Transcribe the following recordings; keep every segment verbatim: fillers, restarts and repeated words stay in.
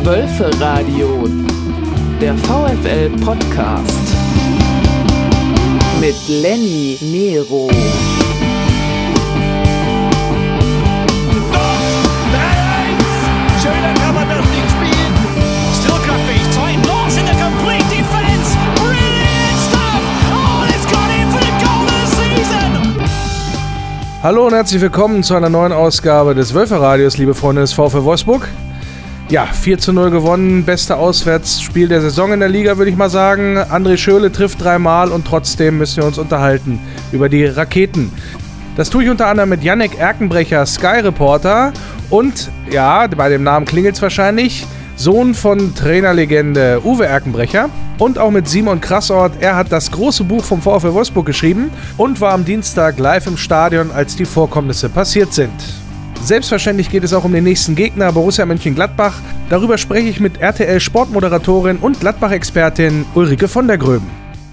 Wölferadio, der VfL-Podcast mit Lenny Nero. Schöner kann man das Ding spielen. Stillkraftfähig, zwei Blocks in the complete defense. Brilliant stuff. Oh, it's got in for the goal of the season. Hallo und herzlich willkommen zu einer neuen Ausgabe des Wölferadios, liebe Freunde des VfL Wolfsburg. Ja, vier zu null gewonnen, beste Auswärtsspiel der Saison in der Liga, würde ich mal sagen. André Schürrle trifft dreimal und trotzdem müssen wir uns unterhalten über die Raketen. Das tue ich unter anderem mit Yannick Erkenbrecher, Sky-Reporter und, ja, bei dem Namen klingelt es wahrscheinlich, Sohn von Trainerlegende Uwe Erkenbrecher und auch mit Simon Krassort. Er hat das große Buch vom VfL Wolfsburg geschrieben und war am Dienstag live im Stadion, als die Vorkommnisse passiert sind. Selbstverständlich geht es auch um den nächsten Gegner, Borussia Mönchengladbach. Darüber spreche ich mit R T L-Sportmoderatorin und Gladbach-Expertin Ulrike von der Gröben.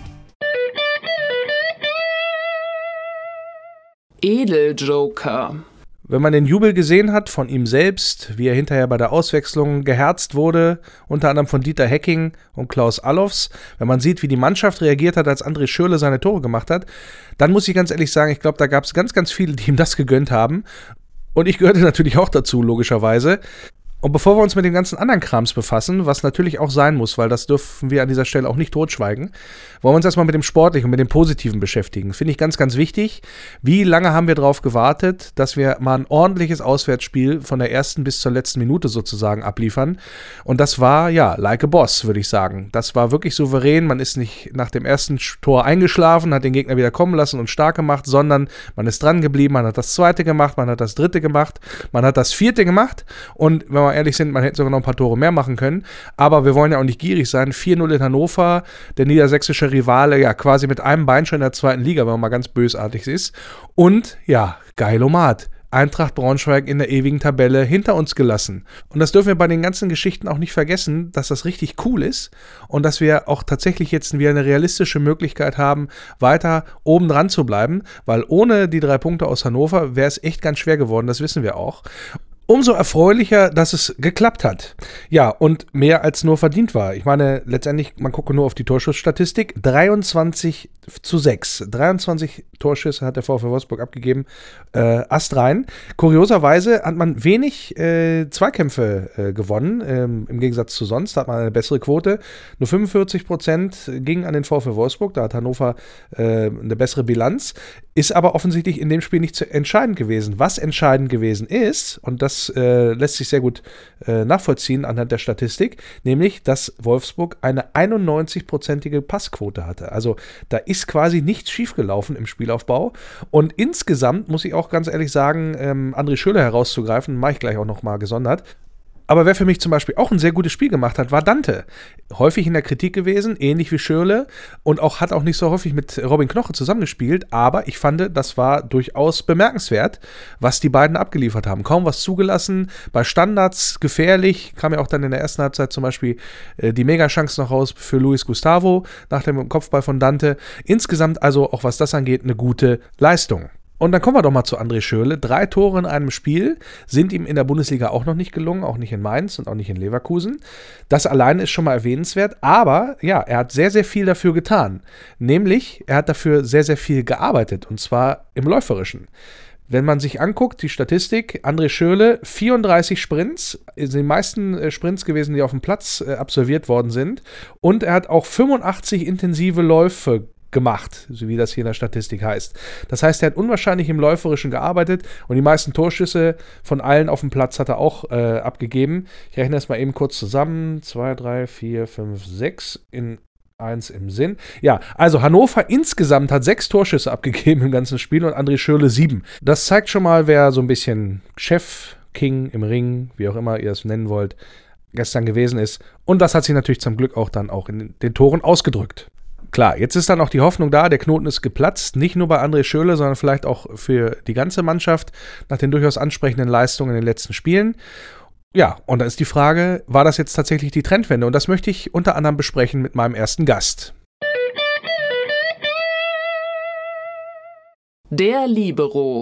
Edeljoker. Wenn man den Jubel gesehen hat von ihm selbst, wie er hinterher bei der Auswechslung geherzt wurde, unter anderem von Dieter Hecking und Klaus Allofs, wenn man sieht, wie die Mannschaft reagiert hat, als André Schürrle seine Tore gemacht hat, dann muss ich ganz ehrlich sagen, ich glaube, da gab es ganz, ganz viele, die ihm das gegönnt haben. Und ich gehörte natürlich auch dazu, logischerweise. Und bevor wir uns mit dem ganzen anderen Krams befassen, was natürlich auch sein muss, weil das dürfen wir an dieser Stelle auch nicht totschweigen, wollen wir uns erstmal mit dem Sportlichen und mit dem Positiven beschäftigen. Finde ich ganz, ganz wichtig. Wie lange haben wir darauf gewartet, dass wir mal ein ordentliches Auswärtsspiel von der ersten bis zur letzten Minute sozusagen abliefern? Und das war, ja, like a boss, würde ich sagen. Das war wirklich souverän. Man ist nicht nach dem ersten Tor eingeschlafen, hat den Gegner wieder kommen lassen und stark gemacht, sondern man ist dran geblieben, man hat das zweite gemacht, man hat das dritte gemacht, man hat das vierte gemacht und wenn man ehrlich sind, man hätte sogar noch ein paar Tore mehr machen können, aber wir wollen ja auch nicht gierig sein. vier null in Hannover, der niedersächsische Rivale, ja quasi mit einem Bein schon in der zweiten Liga, wenn man mal ganz bösartig ist. Und ja, Geilomat. Eintracht Braunschweig in der ewigen Tabelle hinter uns gelassen. Und das dürfen wir bei den ganzen Geschichten auch nicht vergessen, dass das richtig cool ist und dass wir auch tatsächlich jetzt wieder eine realistische Möglichkeit haben, weiter oben dran zu bleiben, weil ohne die drei Punkte aus Hannover wäre es echt ganz schwer geworden, das wissen wir auch. Umso erfreulicher, dass es geklappt hat. Ja, und mehr als nur verdient war. Ich meine, letztendlich, man gucke nur auf die Torschussstatistik, dreiundzwanzig zu sechs. dreiundzwanzig Torschüsse hat der VfL Wolfsburg abgegeben, äh, astrein. Kurioserweise hat man wenig äh, Zweikämpfe äh, gewonnen, ähm, im Gegensatz zu sonst, da hat man eine bessere Quote. Nur fünfundvierzig Prozent gingen an den VfL Wolfsburg, da hat Hannover äh, eine bessere Bilanz, ist aber offensichtlich in dem Spiel nicht zu entscheidend gewesen. Was entscheidend gewesen ist, und das äh, lässt sich sehr gut äh, nachvollziehen anhand der Statistik, nämlich, dass Wolfsburg eine einundneunzig-prozentige Passquote hatte. Also da ist quasi nichts schiefgelaufen im Spielaufbau. Und insgesamt muss ich auch ganz ehrlich sagen, ähm, André Schürrle herauszugreifen, mache ich gleich auch nochmal gesondert. Aber wer für mich zum Beispiel auch ein sehr gutes Spiel gemacht hat, war Dante. Häufig in der Kritik gewesen, ähnlich wie Schürrle und auch hat auch nicht so häufig mit Robin Knoche zusammengespielt, aber ich fand, das war durchaus bemerkenswert, was die beiden abgeliefert haben. Kaum was zugelassen, bei Standards gefährlich, kam ja auch dann in der ersten Halbzeit zum Beispiel äh, die Mega-Chance noch raus für Luis Gustavo nach dem Kopfball von Dante. Insgesamt also, auch was das angeht, eine gute Leistung. Und dann kommen wir doch mal zu André Schürrle. Drei Tore in einem Spiel sind ihm in der Bundesliga auch noch nicht gelungen, auch nicht in Mainz und auch nicht in Leverkusen. Das alleine ist schon mal erwähnenswert, aber ja, er hat sehr, sehr viel dafür getan. Nämlich, er hat dafür sehr, sehr viel gearbeitet und zwar im Läuferischen. Wenn man sich anguckt, die Statistik, André Schürrle, vierunddreißig Sprints, sind die meisten Sprints gewesen, die auf dem Platz äh, absolviert worden sind. Und er hat auch fünfundachtzig intensive Läufe gemacht, so wie das hier in der Statistik heißt. Das heißt, er hat unwahrscheinlich im Läuferischen gearbeitet und die meisten Torschüsse von allen auf dem Platz hat er auch äh, abgegeben. Ich rechne das mal eben kurz zusammen. zwei, drei, vier, fünf, sechs in eins im Sinn. Ja, also Hannover insgesamt hat sechs Torschüsse abgegeben im ganzen Spiel und André Schürrle sieben. Das zeigt schon mal, wer so ein bisschen Chef, King im Ring, wie auch immer ihr es nennen wollt, gestern gewesen ist. Und das hat sich natürlich zum Glück auch dann auch in den Toren ausgedrückt. Klar, jetzt ist dann auch die Hoffnung da, der Knoten ist geplatzt, nicht nur bei André Schürrle, sondern vielleicht auch für die ganze Mannschaft nach den durchaus ansprechenden Leistungen in den letzten Spielen. Ja, und dann ist die Frage, war das jetzt tatsächlich die Trendwende? Und das möchte ich unter anderem besprechen mit meinem ersten Gast. Der Libero.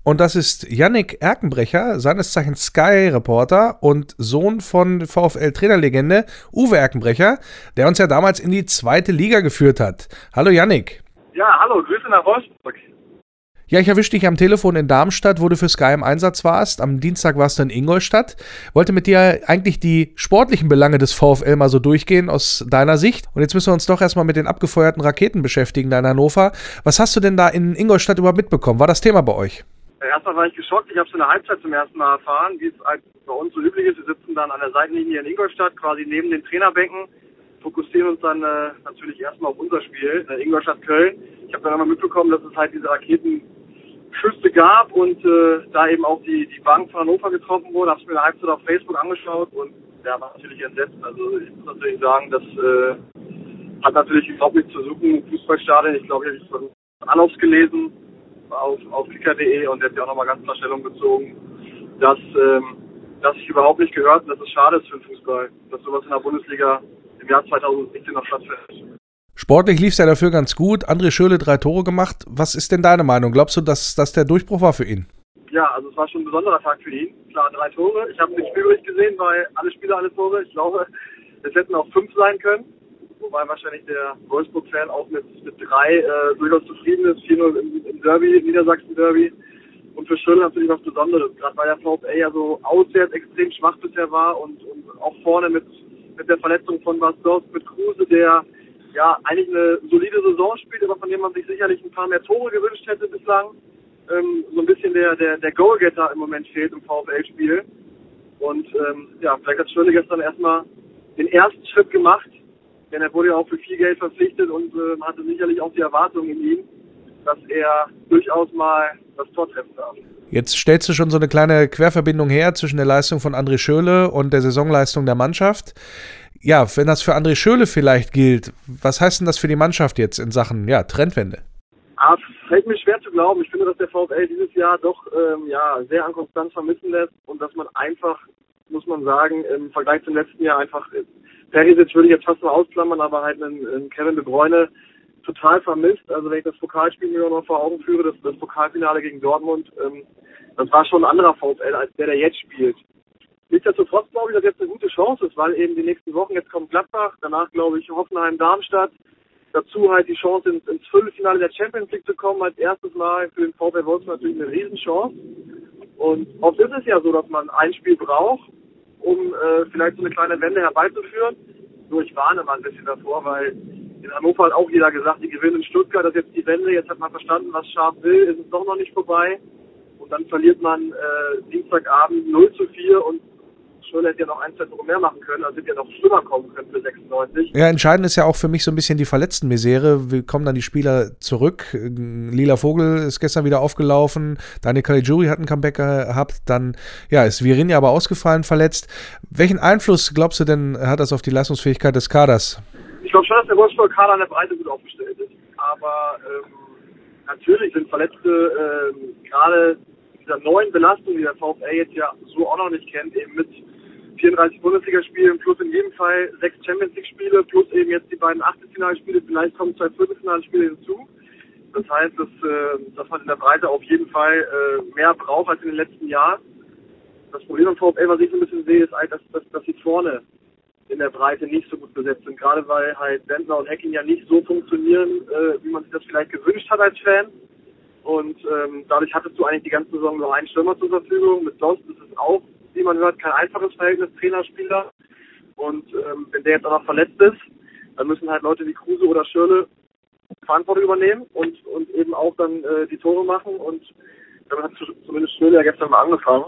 Und das ist Yannick Erkenbrecher, seines Zeichens Sky-Reporter und Sohn von VfL-Trainerlegende Uwe Erkenbrecher, der uns ja damals in die zweite Liga geführt hat. Hallo Yannick. Ja, hallo, Grüße nach Wolfsburg. Ja, ich erwischte dich am Telefon in Darmstadt, wo du für Sky im Einsatz warst. Am Dienstag warst du in Ingolstadt. Wollte mit dir eigentlich die sportlichen Belange des VfL mal so durchgehen aus deiner Sicht. Und jetzt müssen wir uns doch erstmal mit den abgefeuerten Raketen beschäftigen da in Hannover. Was hast du denn da in Ingolstadt überhaupt mitbekommen? War das Thema bei euch? Erstmal war ich geschockt. Ich habe es in der Halbzeit zum ersten Mal erfahren, wie es halt bei uns so üblich ist. Wir sitzen dann an der Seitenlinie in Ingolstadt, quasi neben den Trainerbänken, fokussieren uns dann äh, natürlich erstmal auf unser Spiel, äh, Ingolstadt-Köln. Ich habe dann einmal mitbekommen, dass es halt diese Raketen Schüsse gab und äh, da eben auch die, die Bank von Hannover getroffen wurde, habe es mir in der Halbzeit auf Facebook angeschaut und ja, war natürlich entsetzt. Also ich muss natürlich sagen, das äh, hat natürlich überhaupt nichts zu suchen im Fußballstadion. Ich glaube, ich habe es von Alofs gelesen auf, auf kicker punkt de und der hat ja auch nochmal ganz klar Stellung bezogen, dass ähm, das sich überhaupt nicht gehört und dass es schade ist für den Fußball, dass sowas in der Bundesliga im Jahr zweitausendsechzehn noch stattfindet. Sportlich lief es ja dafür ganz gut. André Schürrle drei Tore gemacht. Was ist denn deine Meinung? Glaubst du, dass das der Durchbruch war für ihn? Ja, also es war schon ein besonderer Tag für ihn. Klar, drei Tore. Ich habe den Spielbericht gesehen, weil alle Spieler alle Tore. Ich glaube, es hätten auch fünf sein können. Wobei wahrscheinlich der Wolfsburg-Fan auch mit, mit drei äh, durchaus zufrieden ist. vier null im, im Derby, im Niedersachsen-Derby. Und für Schürrle natürlich was Besonderes. Gerade weil der VfL ja so auswärts extrem schwach bisher war und, und auch vorne mit, mit der Verletzung von Bastos, mit Kruse, der ja eigentlich eine solide Saison spielt, aber von dem man sich sicherlich ein paar mehr Tore gewünscht hätte bislang. Ähm, so ein bisschen der, der, der Goalgetter im Moment fehlt im VfL-Spiel. Und ähm, ja, vielleicht hat Schürrle gestern erstmal den ersten Schritt gemacht, denn er wurde ja auch für viel Geld verpflichtet und äh, man hatte sicherlich auch die Erwartung in ihm, dass er durchaus mal das Tor treffen darf. Jetzt stellst du schon so eine kleine Querverbindung her zwischen der Leistung von André Schürrle und der Saisonleistung der Mannschaft. Ja, wenn das für André Schürrle vielleicht gilt, was heißt denn das für die Mannschaft jetzt in Sachen ja, Trendwende? Ah, es fällt mir schwer zu glauben. Ich finde, dass der VfL dieses Jahr doch ähm, ja, sehr an Konstanz vermissen lässt und dass man einfach, muss man sagen, im Vergleich zum letzten Jahr einfach, Perisic würde ich jetzt fast mal ausklammern, aber halt einen, einen Kevin De Bruyne total vermisst. Also wenn ich das Pokalspiel mir noch vor Augen führe, das, das Pokalfinale gegen Dortmund, ähm, das war schon ein anderer VfL als der, der jetzt spielt. Nichtsdestotrotz glaube ich, dass jetzt eine gute Chance ist, weil eben die nächsten Wochen, jetzt kommt Gladbach, danach glaube ich Hoffenheim, Darmstadt, dazu halt die Chance ins, ins Viertelfinale der Champions League zu kommen, als erstes Mal für den VfL Wolfsburg natürlich eine Riesenchance. Und oft ist es ja so, dass man ein Spiel braucht, um äh, vielleicht so eine kleine Wende herbeizuführen. Nur ich warne mal ein bisschen davor, weil in Hannover hat auch jeder gesagt, die gewinnen in Stuttgart, das ist jetzt die Wende, jetzt hat man verstanden, was Schaaf will, ist es doch noch nicht vorbei. Und dann verliert man äh, Dienstagabend null zu vier und Schürrle hätte ja noch ein, zwei Tore mehr machen können, also hätte ja noch schlimmer kommen können für sechsundneunzig. Ja, entscheidend ist ja auch für mich so ein bisschen die Verletztenmisere. Wie kommen dann die Spieler zurück? Lila Vogel ist gestern wieder aufgelaufen, Daniel Caligiuri hat ein Comeback gehabt, dann ja, ist Virinja aber ausgefallen, verletzt. Welchen Einfluss, glaubst du denn, hat das auf die Leistungsfähigkeit des Kaders? Ich glaube schon, dass der Wolfsburg-Kader an der Breite gut aufgestellt ist, aber ähm, natürlich sind Verletzte ähm, gerade dieser neuen Belastung, die der VfL jetzt ja so auch noch nicht kennt, eben mit vierunddreißig Bundesligaspielen plus in jedem Fall sechs Champions-League-Spiele plus eben jetzt die beiden Achtelfinalspiele, vielleicht kommen zwei Viertelfinalspiele hinzu. Das heißt, dass, äh, dass man in der Breite auf jeden Fall äh, mehr braucht als in den letzten Jahren. Das Problem am VfL, was ich so ein bisschen sehe, ist halt, dass, dass, dass sie vorne in der Breite nicht so gut besetzt sind. Gerade weil halt Bentner und Hacking ja nicht so funktionieren, äh, wie man sich das vielleicht gewünscht hat als Fan. Und ähm, dadurch hattest du eigentlich die ganze Saison nur einen Stürmer zur Verfügung. Mit Dost ist es auch, wie man hört, kein einfaches Verhältnis Trainer-Spieler. Und ähm, wenn der jetzt auch noch verletzt ist, dann müssen halt Leute wie Kruse oder Schürrle Verantwortung übernehmen und, und eben auch dann äh, die Tore machen. Und damit hat zumindest Schürrle ja gestern mal angefangen.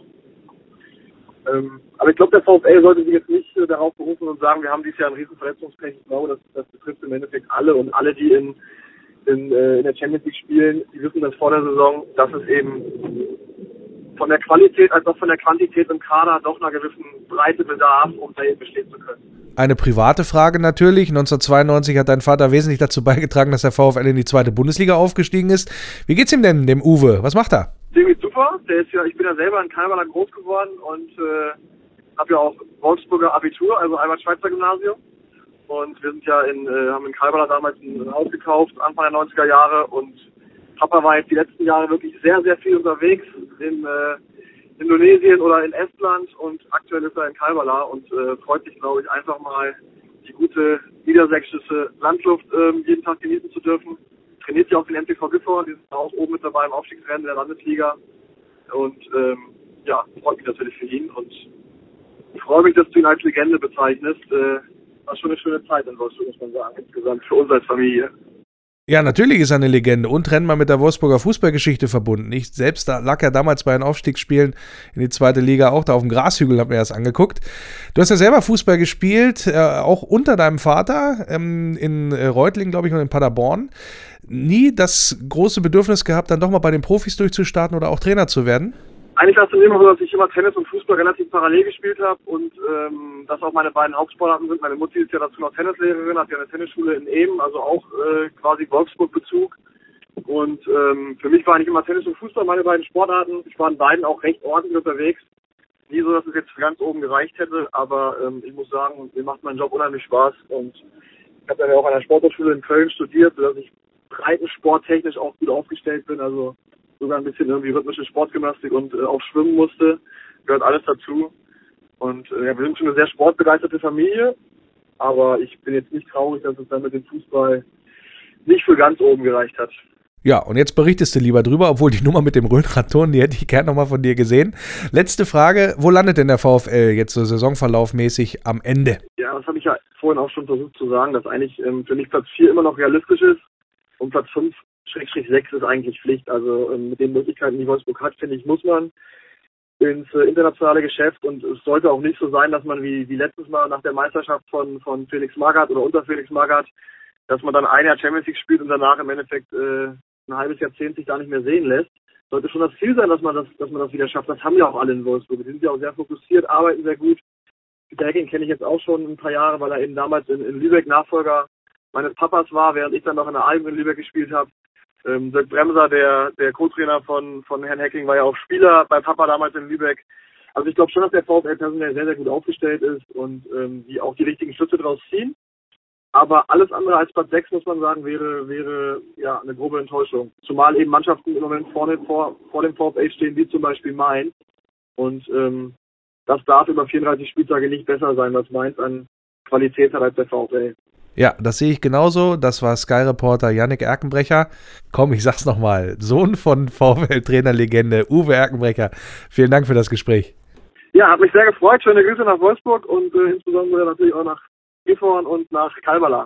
Ähm, aber ich glaube, der VfL sollte sich jetzt nicht äh, darauf berufen und sagen, wir haben dieses Jahr ein riesen Verletzungspech. Ich glaube, das, das betrifft im Endeffekt alle und alle, die in In, äh, in der Champions League spielen, die wissen das vor der Saison, dass es eben von der Qualität als auch von der Quantität im Kader doch einer gewissen Breite bedarf, um da eben bestehen zu können. Eine private Frage natürlich. neunzehnhundertzweiundneunzig hat dein Vater wesentlich dazu beigetragen, dass der VfL in die zweite Bundesliga aufgestiegen ist. Wie geht's ihm denn, dem Uwe? Was macht er? Dem geht's super. Der ist ja, ich bin ja selber in Kalmar groß geworden und äh, habe ja auch Wolfsburger Abitur, also Albert-Schweitzer Gymnasium. Und wir sind ja in, äh, haben in Kalbala damals ein Haus gekauft, Anfang der neunziger Jahre und Papa war jetzt die letzten Jahre wirklich sehr, sehr viel unterwegs in äh, Indonesien oder in Estland und aktuell ist er in Kalbala und äh, freut sich, glaube ich, einfach mal die gute niedersächsische Landluft äh, jeden Tag genießen zu dürfen. Trainiert ja auch den M T V Gifhorn, die sind auch oben mit dabei im Aufstiegsrennen der Landesliga und ähm, ja, freut mich natürlich für ihn und ich freue mich, dass du ihn als Legende bezeichnest. Äh, war schon eine schöne Zeit in Wolfsburg, muss man sagen, insgesamt für uns als Familie. Ja, natürlich ist er eine Legende und trennbar mit der Wolfsburger Fußballgeschichte verbunden. Ich selbst da lag ja damals bei den Aufstiegsspielen in die zweite Liga auch da auf dem Grashügel, hab mir das angeguckt. Du hast ja selber Fußball gespielt, äh, auch unter deinem Vater ähm, in äh, Reutlingen, glaube ich, und in Paderborn. Nie das große Bedürfnis gehabt, dann doch mal bei den Profis durchzustarten oder auch Trainer zu werden? Eigentlich war es immer so, dass ich immer Tennis und Fußball relativ parallel gespielt habe und ähm, das auch meine beiden Hauptsportarten sind. Meine Mutti ist ja dazu noch Tennislehrerin, hat ja eine Tennisschule in Ehm, also auch äh, quasi Wolfsburg-Bezug. Und ähm, für mich waren eigentlich immer Tennis und Fußball meine beiden Sportarten. Ich war in beiden auch recht ordentlich unterwegs. Nie so, dass es jetzt ganz oben gereicht hätte, aber ähm, ich muss sagen, mir macht mein Job unheimlich Spaß. Und ich habe dann ja auch an der Sporthochschule in Köln studiert, sodass ich breitensporttechnisch auch gut aufgestellt bin. Also sogar ein bisschen irgendwie rhythmische Sportgymnastik und äh, auch schwimmen musste. Gehört alles dazu. Und äh, ja, wir sind schon eine sehr sportbegeisterte Familie. Aber ich bin jetzt nicht traurig, dass es dann mit dem Fußball nicht für ganz oben gereicht hat. Ja, und jetzt berichtest du lieber drüber, obwohl die Nummer mit dem Röhnradturnen, die hätte ich gerne nochmal von dir gesehen. Letzte Frage, wo landet denn der VfL jetzt so saisonverlaufmäßig am Ende? Ja, das habe ich ja vorhin auch schon versucht zu sagen, dass eigentlich ähm, für mich Platz vier immer noch realistisch ist und Platz fünf Schrägstrich sechs ist eigentlich Pflicht. Also ähm, mit den Möglichkeiten, die Wolfsburg hat, finde ich, muss man ins äh, internationale Geschäft und es sollte auch nicht so sein, dass man wie, wie letztes Mal nach der Meisterschaft von, von Felix Magath oder unter Felix Magath, dass man dann ein Jahr Champions League spielt und danach im Endeffekt äh, ein halbes Jahrzehnt sich da nicht mehr sehen lässt. Sollte schon das Ziel sein, dass man das, dass man das wieder schafft. Das haben ja auch alle in Wolfsburg. Die sind ja auch sehr fokussiert, arbeiten sehr gut. Peter Hecking kenne ich jetzt auch schon ein paar Jahre, weil er eben damals in, in Lübeck Nachfolger meines Papas war, während ich dann noch in der Alben in Lübeck gespielt habe. Ähm, Dirk Bremser, der, der Co-Trainer von, von Herrn Hecking, war ja auch Spieler bei Papa damals in Lübeck. Also ich glaube schon, dass der VfL personell sehr, sehr gut aufgestellt ist und ähm, die auch die richtigen Schlüsse draus ziehen. Aber alles andere als Platz sechs, muss man sagen, wäre, wäre ja eine grobe Enttäuschung. Zumal eben Mannschaften im Moment vorne vor, vor dem VfL stehen, wie zum Beispiel Mainz. Und ähm, das darf über vierunddreißig Spieltage nicht besser sein, was Mainz an Qualität hat als der VfL. Ja, das sehe ich genauso. Das war Sky-Reporter Yannick Erkenbrecher. Komm, ich sag's nochmal. Sohn von VfL-Trainerlegende Uwe Erkenbrecher. Vielen Dank für das Gespräch. Ja, hat mich sehr gefreut. Schöne Grüße nach Wolfsburg und äh, insbesondere natürlich auch nach Gifhorn und nach Kalbala.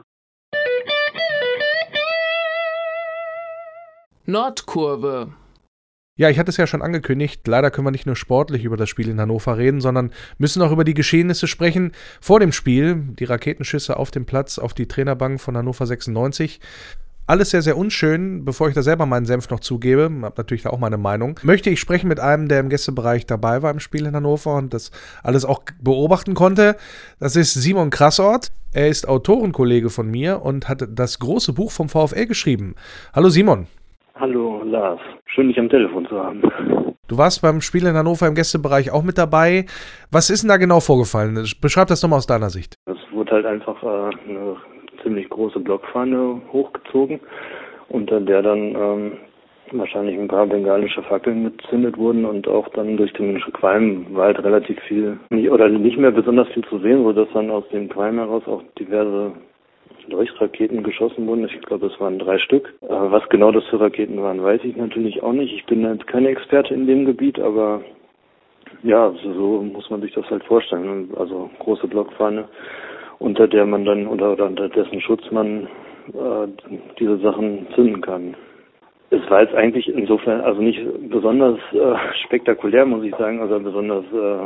Nordkurve. Ja, ich hatte es ja schon angekündigt, leider können wir nicht nur sportlich über das Spiel in Hannover reden, sondern müssen auch über die Geschehnisse sprechen vor dem Spiel, die Raketenschüsse auf dem Platz, auf die Trainerbank von Hannover sechsundneunzig. Alles sehr, sehr unschön. Bevor ich da selber meinen Senf noch zugebe, habe natürlich da auch meine Meinung, möchte ich sprechen mit einem, der im Gästebereich dabei war im Spiel in Hannover und das alles auch beobachten konnte. Das ist Simon Krassort. Er ist Autorenkollege von mir und hat das große Buch vom VfL geschrieben. Hallo Simon. Hallo Lars, schön dich am Telefon zu haben. Du warst beim Spiel in Hannover im Gästebereich auch mit dabei. Was ist denn da genau vorgefallen? Beschreib das nochmal aus deiner Sicht. Es wurde halt einfach äh, eine ziemlich große Blockfahne hochgezogen, unter der dann ähm, wahrscheinlich ein paar bengalische Fackeln gezündet wurden und auch dann durch den Qualm war halt relativ viel, nicht, oder nicht mehr besonders viel zu sehen, sodass dann aus dem Qualm heraus auch diverse Leuchtraketen geschossen wurden. Ich glaube, es waren drei Stück. Äh, was genau das für Raketen waren, weiß ich natürlich auch nicht. Ich bin halt kein Experte in dem Gebiet, aber ja, so, so muss man sich das halt vorstellen. Also große Blockfahne, unter der man dann oder, oder unter dessen Schutz man äh, diese Sachen zünden kann. Es war jetzt eigentlich insofern also nicht besonders äh, spektakulär, muss ich sagen, also besonders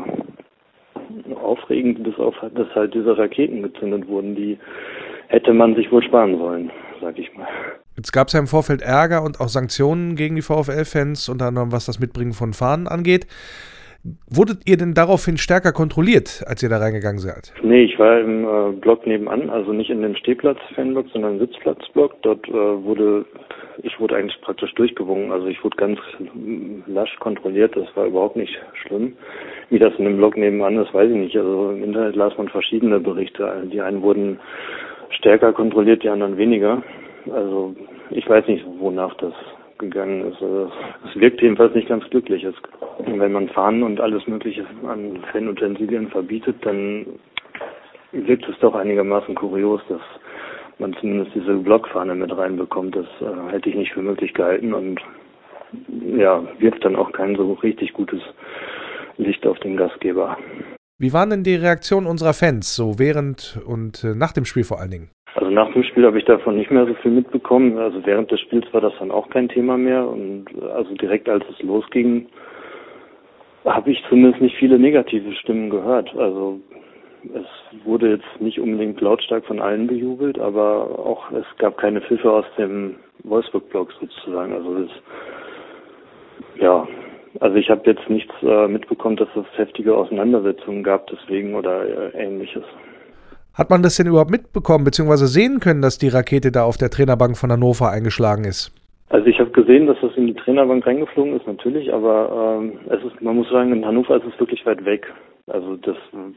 äh, aufregend, bis auf, dass halt diese Raketen gezündet wurden, die hätte man sich wohl sparen sollen, sag ich mal. Jetzt gab es ja im Vorfeld Ärger und auch Sanktionen gegen die VfL-Fans, unter anderem was das Mitbringen von Fahnen angeht. Wurdet ihr denn daraufhin stärker kontrolliert, als ihr da reingegangen seid? Nee, ich war im äh, Block nebenan, also nicht in dem Stehplatz-Fanblock, sondern im Sitzplatzblock. Dort äh, wurde, ich wurde eigentlich praktisch durchgewunken, also ich wurde ganz lasch kontrolliert, das war überhaupt nicht schlimm. Wie das in dem Block nebenan ist, weiß ich nicht. Also im Internet las man verschiedene Berichte. Die einen wurden stärker kontrolliert, die anderen weniger. Also ich weiß nicht, wonach das abgegangen ist. Also es wirkt jedenfalls nicht ganz glücklich. Es, wenn man Fahnen und alles Mögliche an Fanutensilien verbietet, dann wirkt es doch einigermaßen kurios, dass man zumindest diese Blockfahne mit reinbekommt. Das äh, hätte ich nicht für möglich gehalten und ja, wirft dann auch kein so richtig gutes Licht auf den Gastgeber. Wie waren denn die Reaktionen unserer Fans, so während und äh, nach dem Spiel vor allen Dingen? Also nach dem Spiel habe ich davon nicht mehr so viel mitbekommen. Also während des Spiels war das dann auch kein Thema mehr. Und also direkt als es losging, habe ich zumindest nicht viele negative Stimmen gehört. Also es wurde jetzt nicht unbedingt lautstark von allen bejubelt, aber auch es gab keine Pfiffe aus dem Wolfsburg-Block sozusagen. Also das, ja, also ich habe jetzt nichts äh, mitbekommen, dass es heftige Auseinandersetzungen gab deswegen oder äh, Ähnliches. Hat man das denn überhaupt mitbekommen, beziehungsweise sehen können, dass die Rakete da auf der Trainerbank von Hannover eingeschlagen ist? Also ich habe gesehen, dass das in die Trainerbank reingeflogen ist, natürlich, aber ähm, es ist, man muss sagen, in Hannover ist es wirklich weit weg. Also das,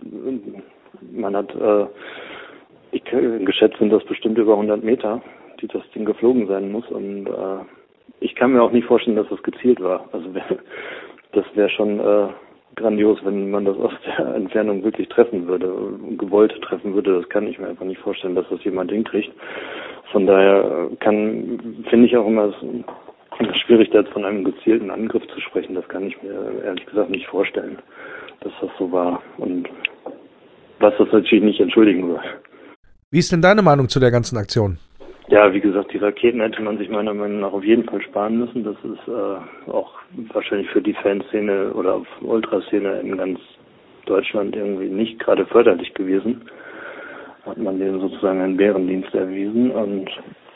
man hat, äh, ich, geschätzt sind das bestimmt über hundert Meter, die das Ding geflogen sein muss und äh, ich kann mir auch nicht vorstellen, dass das gezielt war. Also wär, das wäre schon äh, grandios, wenn man das aus der Entfernung wirklich treffen würde, gewollt treffen würde. Das kann ich mir einfach nicht vorstellen, dass das jemand hinkriegt. Von daher kann, finde ich auch immer es schwierig, da jetzt von einem gezielten Angriff zu sprechen. Das kann ich mir ehrlich gesagt nicht vorstellen, dass das so war. Und was das natürlich nicht entschuldigen soll. Wie ist denn deine Meinung zu der ganzen Aktion? Ja, wie gesagt, die Raketen hätte man sich meiner Meinung nach auf jeden Fall sparen müssen. Das ist äh, auch wahrscheinlich für die Fanszene oder Ultraszene in ganz Deutschland irgendwie nicht gerade förderlich gewesen. Hat man denen sozusagen einen Bärendienst erwiesen und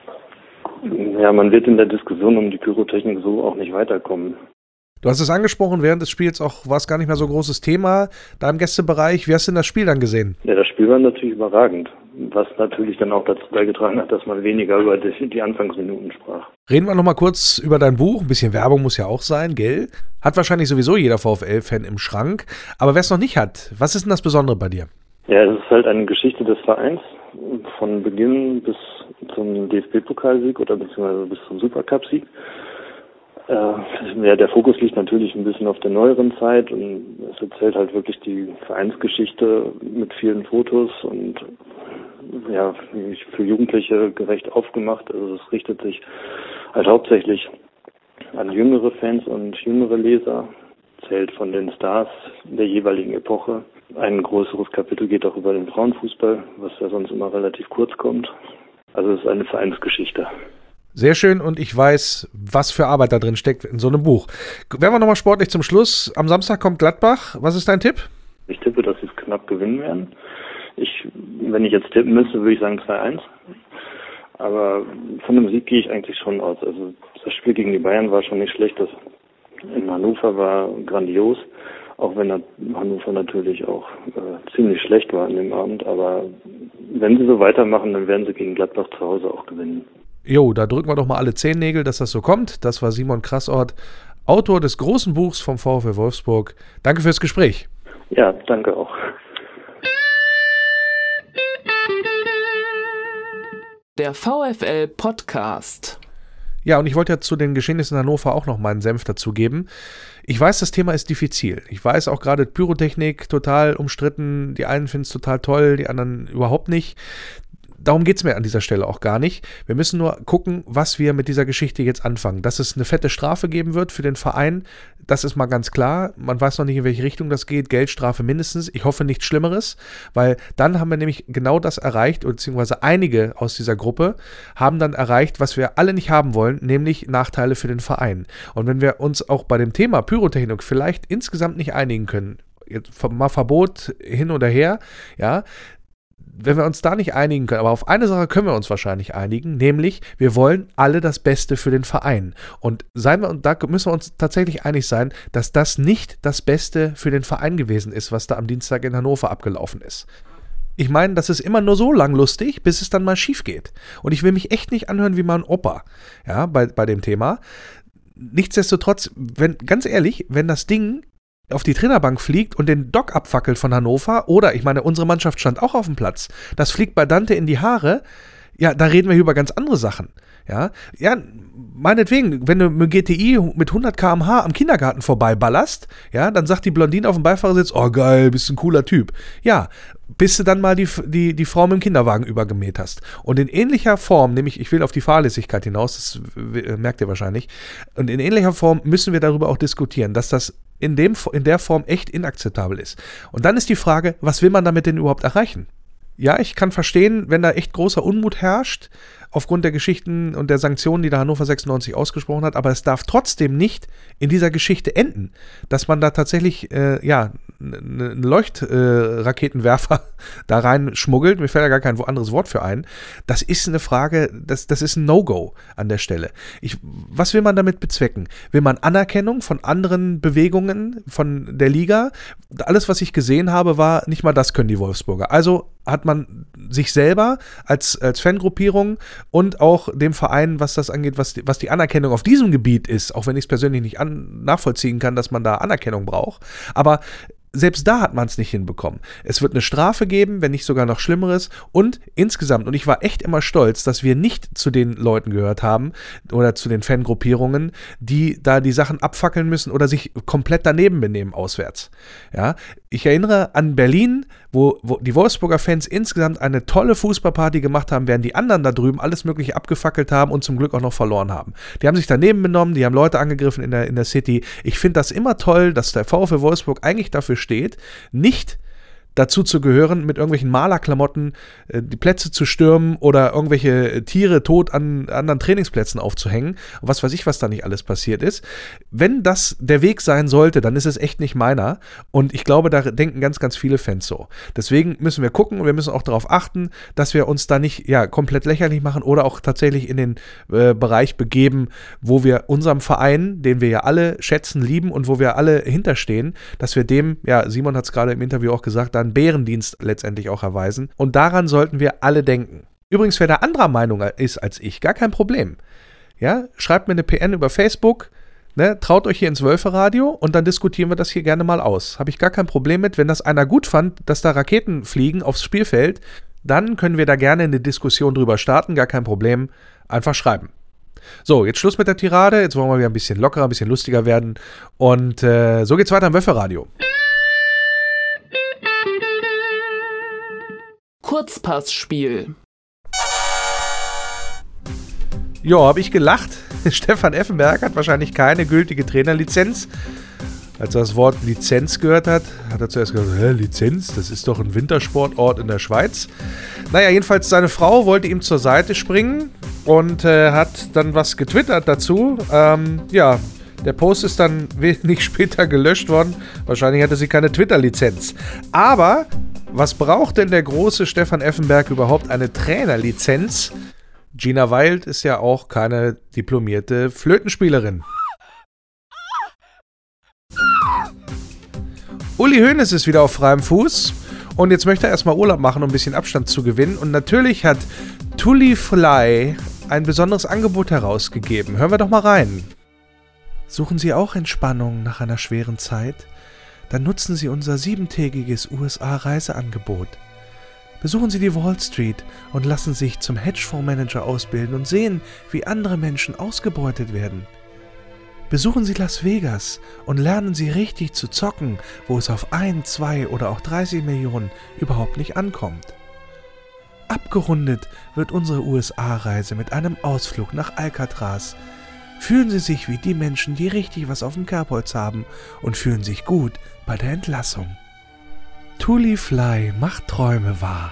ja, man wird in der Diskussion um die Pyrotechnik so auch nicht weiterkommen. Du hast es angesprochen, während des Spiels auch war es gar nicht mehr so ein großes Thema da im Gästebereich. Wie hast du denn das Spiel dann gesehen? Ja, das Spiel war natürlich überragend, was natürlich dann auch dazu beigetragen hat, dass man weniger über die, die Anfangsminuten sprach. Reden wir noch mal kurz über dein Buch. Ein bisschen Werbung muss ja auch sein, gell? Hat wahrscheinlich sowieso jeder VfL-Fan im Schrank. Aber wer es noch nicht hat, was ist denn das Besondere bei dir? Ja, es ist halt eine Geschichte des Vereins von Beginn bis zum D F B-Pokalsieg oder beziehungsweise bis zum Supercup-Sieg. Äh, ja, der Fokus liegt natürlich ein bisschen auf der neueren Zeit und es erzählt halt wirklich die Vereinsgeschichte mit vielen Fotos und ja, für Jugendliche gerecht aufgemacht. Also es richtet sich halt hauptsächlich an jüngere Fans und jüngere Leser, zählt von den Stars der jeweiligen Epoche. Ein größeres Kapitel geht auch über den Frauenfußball, was ja sonst immer relativ kurz kommt. Also es ist eine Vereinsgeschichte. Sehr schön und ich weiß, was für Arbeit da drin steckt in so einem Buch. Werden wir nochmal sportlich zum Schluss. Am Samstag kommt Gladbach. Was ist dein Tipp? Ich tippe, dass sie es knapp gewinnen werden. Ich, wenn ich jetzt tippen müsste, würde ich sagen zwei eins. Aber von einem Sieg gehe ich eigentlich schon aus. Also das Spiel gegen die Bayern war schon nicht schlecht. Das in Hannover war grandios. Auch wenn Hannover natürlich auch äh, ziemlich schlecht war an dem Abend. Aber wenn sie so weitermachen, dann werden sie gegen Gladbach zu Hause auch gewinnen. Jo, da drücken wir doch mal alle Zehennägel, dass das so kommt. Das war Simon Krassort, Autor des großen Buchs vom VfL Wolfsburg. Danke fürs Gespräch. Ja, danke auch. Der VfL-Podcast. Ja, und ich wollte ja zu den Geschehnissen in Hannover auch noch meinen Senf dazugeben. Ich weiß, das Thema ist diffizil. Ich weiß auch gerade Pyrotechnik total umstritten. Die einen finden es total toll, die anderen überhaupt nicht. Darum geht es mir an dieser Stelle auch gar nicht. Wir müssen nur gucken, was wir mit dieser Geschichte jetzt anfangen. Dass es eine fette Strafe geben wird für den Verein, das ist mal ganz klar. Man weiß noch nicht, in welche Richtung das geht. Geldstrafe mindestens. Ich hoffe nichts Schlimmeres, weil dann haben wir nämlich genau das erreicht, beziehungsweise einige aus dieser Gruppe haben dann erreicht, was wir alle nicht haben wollen, nämlich Nachteile für den Verein. Und wenn wir uns auch bei dem Thema Pyrotechnik vielleicht insgesamt nicht einigen können, jetzt mal Verbot hin oder her, ja, wenn wir uns da nicht einigen können, aber auf eine Sache können wir uns wahrscheinlich einigen, nämlich wir wollen alle das Beste für den Verein. Und seien wir, und da müssen wir uns tatsächlich einig sein, dass das nicht das Beste für den Verein gewesen ist, was da am Dienstag in Hannover abgelaufen ist. Ich meine, das ist immer nur so lang lustig, bis es dann mal schief geht. Und ich will mich echt nicht anhören wie mein Opa, ja, bei, bei dem Thema. Nichtsdestotrotz, wenn, ganz ehrlich, wenn das Ding auf die Trainerbank fliegt und den Dock abfackelt von Hannover, oder, ich meine, unsere Mannschaft stand auch auf dem Platz, das fliegt bei Dante in die Haare, Ja, da reden wir über ganz andere Sachen. Ja, ja, meinetwegen, wenn du mit G T I mit hundert Kilometer pro Stunde am Kindergarten vorbeiballerst, ja, dann sagt die Blondine auf dem Beifahrersitz, oh geil, bist ein cooler Typ. Ja, bis du dann mal die, die, die Frau mit dem Kinderwagen übergemäht hast. Und in ähnlicher Form, nämlich, ich will auf die Fahrlässigkeit hinaus, das merkt ihr wahrscheinlich, und in ähnlicher Form müssen wir darüber auch diskutieren, dass das in, dem, in der Form echt inakzeptabel ist. Und dann ist die Frage, was will man damit denn überhaupt erreichen? Ja, ich kann verstehen, wenn da echt großer Unmut herrscht, aufgrund der Geschichten und der Sanktionen, die der Hannover sechsundneunzig ausgesprochen hat, aber es darf trotzdem nicht in dieser Geschichte enden, dass man da tatsächlich, äh, ja, einen Leuchtraketenwerfer äh, da rein schmuggelt, mir fällt ja gar kein anderes Wort für ein. Das ist eine Frage, das, das ist ein No-Go an der Stelle. Ich, was will man damit bezwecken? Will man Anerkennung von anderen Bewegungen von der Liga? Alles, was ich gesehen habe, war, nicht mal das können die Wolfsburger. Also hat man sich selber als, als Fangruppierung und auch dem Verein, was das angeht, was die, was die Anerkennung auf diesem Gebiet ist, auch wenn ich es persönlich nicht an, nachvollziehen kann, dass man da Anerkennung braucht, aber selbst da hat man es nicht hinbekommen. Es wird eine Strafe geben, wenn nicht sogar noch Schlimmeres. Und insgesamt, und ich war echt immer stolz, dass wir nicht zu den Leuten gehört haben oder zu den Fangruppierungen, die da die Sachen abfackeln müssen oder sich komplett daneben benehmen auswärts. Ja, ich erinnere an Berlin, wo, wo die Wolfsburger Fans insgesamt eine tolle Fußballparty gemacht haben, während die anderen da drüben alles Mögliche abgefackelt haben und zum Glück auch noch verloren haben. Die haben sich daneben benommen, die haben Leute angegriffen in der, in der City. Ich finde das immer toll, dass der VfL Wolfsburg eigentlich dafür steht, nicht dazu zu gehören, mit irgendwelchen Malerklamotten äh, die Plätze zu stürmen oder irgendwelche Tiere tot an anderen Trainingsplätzen aufzuhängen. Und was weiß ich, was da nicht alles passiert ist. Wenn das der Weg sein sollte, dann ist es echt nicht meiner. Und ich glaube, da denken ganz, ganz viele Fans so. Deswegen müssen wir gucken und wir müssen auch darauf achten, dass wir uns da nicht ja, komplett lächerlich machen oder auch tatsächlich in den äh, Bereich begeben, wo wir unserem Verein, den wir ja alle schätzen, lieben und wo wir alle hinterstehen, dass wir dem, ja, Simon hat es gerade im Interview auch gesagt, dann Bärendienst letztendlich auch erweisen. Und daran sollten wir alle denken. Übrigens, wer da anderer Meinung ist als ich, gar kein Problem. Ja, schreibt mir eine P N über Facebook, ne, traut euch hier ins Wölferadio und dann diskutieren wir das hier gerne mal aus. Habe ich gar kein Problem mit. Wenn das einer gut fand, dass da Raketen fliegen aufs Spielfeld, dann können wir da gerne eine Diskussion drüber starten, gar kein Problem. Einfach schreiben. So, jetzt Schluss mit der Tirade. Jetzt wollen wir wieder ein bisschen lockerer, ein bisschen lustiger werden. Und äh, so geht's weiter im Wölferadio. Kurzpassspiel. Ja, habe ich gelacht. Stefan Effenberg hat wahrscheinlich keine gültige Trainerlizenz. Als er das Wort Lizenz gehört hat, hat er zuerst gesagt, hä, Lizenz? Das ist doch ein Wintersportort in der Schweiz. Naja, jedenfalls seine Frau wollte ihm zur Seite springen und äh, hat dann was getwittert dazu. Ähm, ja, der Post ist dann wenig später gelöscht worden. Wahrscheinlich hatte sie keine Twitter-Lizenz. Aber was braucht denn der große Stefan Effenberg überhaupt eine Trainerlizenz? Gina Wild ist ja auch keine diplomierte Flötenspielerin. Uli Hoeneß ist wieder auf freiem Fuß und jetzt möchte er erstmal Urlaub machen, um ein bisschen Abstand zu gewinnen. Und natürlich hat Tully Fly ein besonderes Angebot herausgegeben. Hören wir doch mal rein. Suchen Sie auch Entspannung nach einer schweren Zeit? Dann nutzen Sie unser siebentägiges U S A-Reiseangebot. Besuchen Sie die Wall Street und lassen sich zum Hedgefondsmanager ausbilden und sehen, wie andere Menschen ausgebeutet werden. Besuchen Sie Las Vegas und lernen Sie richtig zu zocken, wo es auf ein, zwei oder auch dreißig Millionen überhaupt nicht ankommt. Abgerundet wird unsere U S A-Reise mit einem Ausflug nach Alcatraz. Fühlen Sie sich wie die Menschen, die richtig was auf dem Kerbholz haben und fühlen sich gut bei der Entlassung. Tully Fly macht Träume wahr.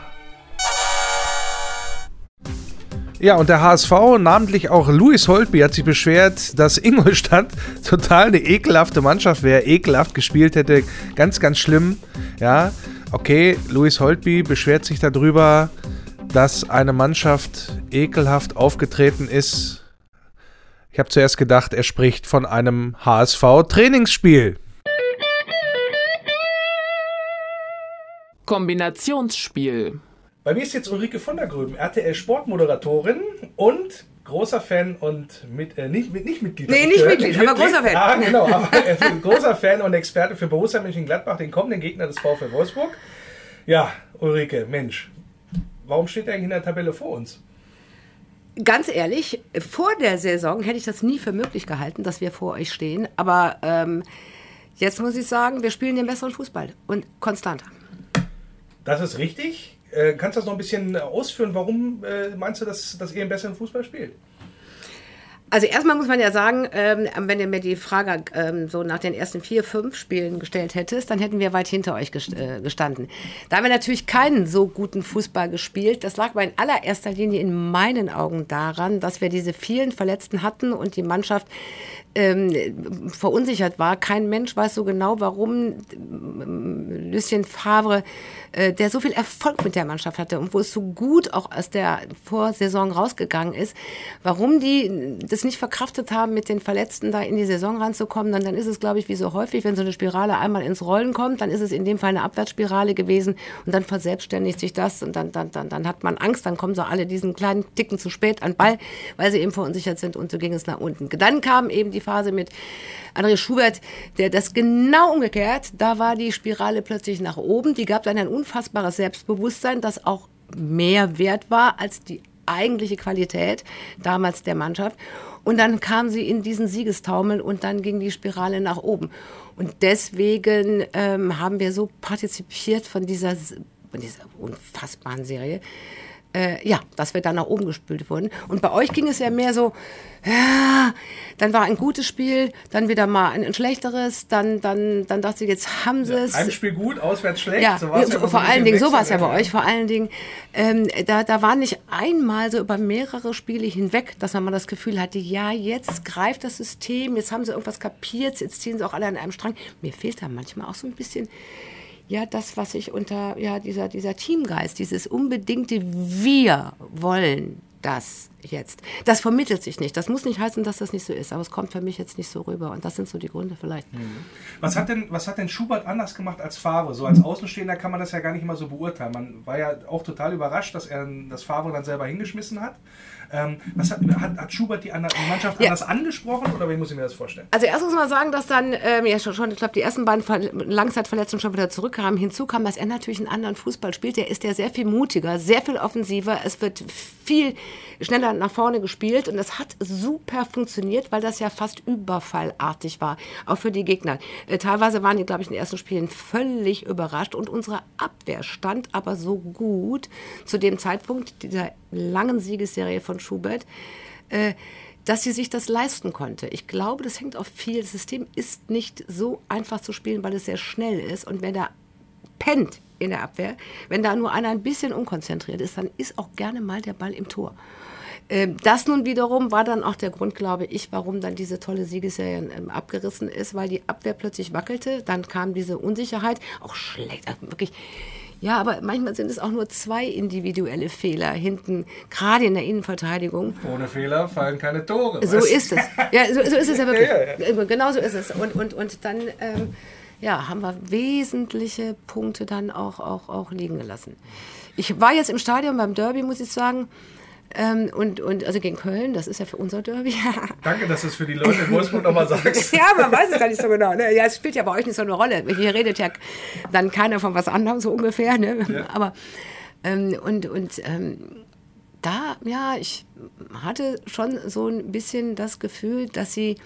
Ja, und der H S V, namentlich auch Louis Holtby, hat sich beschwert, dass Ingolstadt total eine ekelhafte Mannschaft wäre, ekelhaft gespielt hätte, ganz, ganz schlimm. Ja, okay, Louis Holtby beschwert sich darüber, dass eine Mannschaft ekelhaft aufgetreten ist. Ich habe zuerst gedacht, er spricht von einem H S V-Trainingsspiel. Kombinationsspiel. Bei mir ist jetzt Ulrike von der Gröben, R T L-Sportmoderatorin und großer Fan und mit, äh, nicht, nicht Mitglied. Nee, nicht Mitglied, Mitglied, aber großer Fan. Ah, genau, aber äh, großer Fan und Experte für Borussia Mönchengladbach, den kommenden Gegner des VfL Wolfsburg. Ja, Ulrike, Mensch, warum steht er eigentlich in der Tabelle vor uns? Ganz ehrlich, vor der Saison hätte ich das nie für möglich gehalten, dass wir vor euch stehen. Aber ähm, jetzt muss ich sagen, wir spielen den besseren Fußball und konstanter. Das ist richtig. Äh, kannst du das noch ein bisschen ausführen? Warum äh, meinst du, dass, dass ihr einen besseren Fußball spielt? Also erstmal muss man ja sagen, ähm, wenn du mir die Frage ähm, so nach den ersten vier, fünf Spielen gestellt hättest, dann hätten wir weit hinter euch gest- äh, gestanden. Da haben wir natürlich keinen so guten Fußball gespielt. Das lag aber in allererster Linie in meinen Augen daran, dass wir diese vielen Verletzten hatten und die Mannschaft ähm, verunsichert war. Kein Mensch weiß so genau, warum ähm, Lucien Favre, äh, der so viel Erfolg mit der Mannschaft hatte und wo es so gut auch aus der Vorsaison rausgegangen ist, warum die das nicht verkraftet haben, mit den Verletzten da in die Saison ranzukommen, dann, dann ist es, glaube ich, wie so häufig, wenn so eine Spirale einmal ins Rollen kommt, dann ist es in dem Fall eine Abwärtsspirale gewesen und dann verselbstständigt sich das und dann, dann, dann, dann hat man Angst, dann kommen so alle diesen kleinen Ticken zu spät an Ball, weil sie eben verunsichert sind und so ging es nach unten. Dann kam eben die Phase mit André Schubert, der das genau umgekehrt, da war die Spirale plötzlich nach oben, die gab dann ein unfassbares Selbstbewusstsein, das auch mehr wert war als die eigentliche Qualität damals der Mannschaft. Und dann kam sie in diesen Siegestaumel und dann ging die Spirale nach oben. Und deswegen ähm, haben wir so partizipiert von dieser, von dieser unfassbaren Serie, äh, ja, dass wir dann nach oben gespült wurden. Und bei euch ging es ja mehr so, ja, dann war ein gutes Spiel, dann wieder mal ein, ein schlechteres, dann, dann, dann dachte ich, jetzt haben sie es. Ja, Heimspiel gut, auswärts schlecht. Ja, so war's ja, ja vor allen Dingen, so war es ja bei Wechsel. euch, vor allen Dingen, ähm, da, da war nicht einmal so über mehrere Spiele hinweg, dass man mal das Gefühl hatte, ja, jetzt greift das System, jetzt haben sie irgendwas kapiert, jetzt ziehen sie auch alle an einem Strang. Mir fehlt da manchmal auch so ein bisschen, ja, das, was ich unter, ja, dieser, dieser Teamgeist, dieses unbedingte Wir wollen das jetzt. Das vermittelt sich nicht. Das muss nicht heißen, dass das nicht so ist, aber es kommt für mich jetzt nicht so rüber und das sind so die Gründe vielleicht. Was hat denn, was hat denn Schubert anders gemacht als Favre? So als Außenstehender kann man das ja gar nicht immer so beurteilen. Man war ja auch total überrascht, dass er das Favre dann selber hingeschmissen hat. Ähm, was hat, hat, hat Schubert die, andere, die Mannschaft Ja. anders angesprochen oder wie muss ich mir das vorstellen? Also erst muss man sagen, dass dann, ähm, ja schon, schon ich glaube, die ersten beiden Ver- Langzeitverletzten schon wieder zurückkamen. Hinzu kam, dass er natürlich einen anderen Fußball spielt. Der ist ja sehr viel mutiger, sehr viel offensiver. Es wird viel schneller nach vorne gespielt und das hat super funktioniert, weil das ja fast überfallartig war, auch für die Gegner. Äh, teilweise waren die, glaube ich, in den ersten Spielen völlig überrascht und unsere Abwehr stand aber so gut zu dem Zeitpunkt dieser langen Siegesserie von Schubert, äh, dass sie sich das leisten konnte. Ich glaube, das hängt auch viel. Das System ist nicht so einfach zu spielen, weil es sehr schnell ist. Und wenn da pennt in der Abwehr, wenn da nur einer ein bisschen unkonzentriert ist, dann ist auch gerne mal der Ball im Tor. Ähm, das nun wiederum war dann auch der Grund, glaube ich, warum dann diese tolle Siegesserie ähm, abgerissen ist, weil die Abwehr plötzlich wackelte. Dann kam diese Unsicherheit, auch schlecht, also wirklich. Ja, aber manchmal sind es auch nur zwei individuelle Fehler hinten, gerade in der Innenverteidigung. Ohne Fehler fallen keine Tore. So weißt du? ist es. Ja, so, so ist es ja wirklich. Ja, ja, Genau so ist es. Und, und, und dann ähm, ja, haben wir wesentliche Punkte dann auch, auch, auch liegen gelassen. Ich war jetzt im Stadion beim Derby, muss ich sagen. Ähm, und, und also gegen Köln, das ist ja für unser Derby. Danke, dass du es für die Leute in Wolfsburg nochmal sagst. Ja, man weiß es gar nicht so genau. Ne? Ja, es spielt ja bei euch nicht so eine Rolle. Hier redet ja dann keiner von was anderem, so ungefähr. Ne? Ja. Aber, ähm, und, und ähm, da, ja, ich hatte schon so ein bisschen das Gefühl, dass sie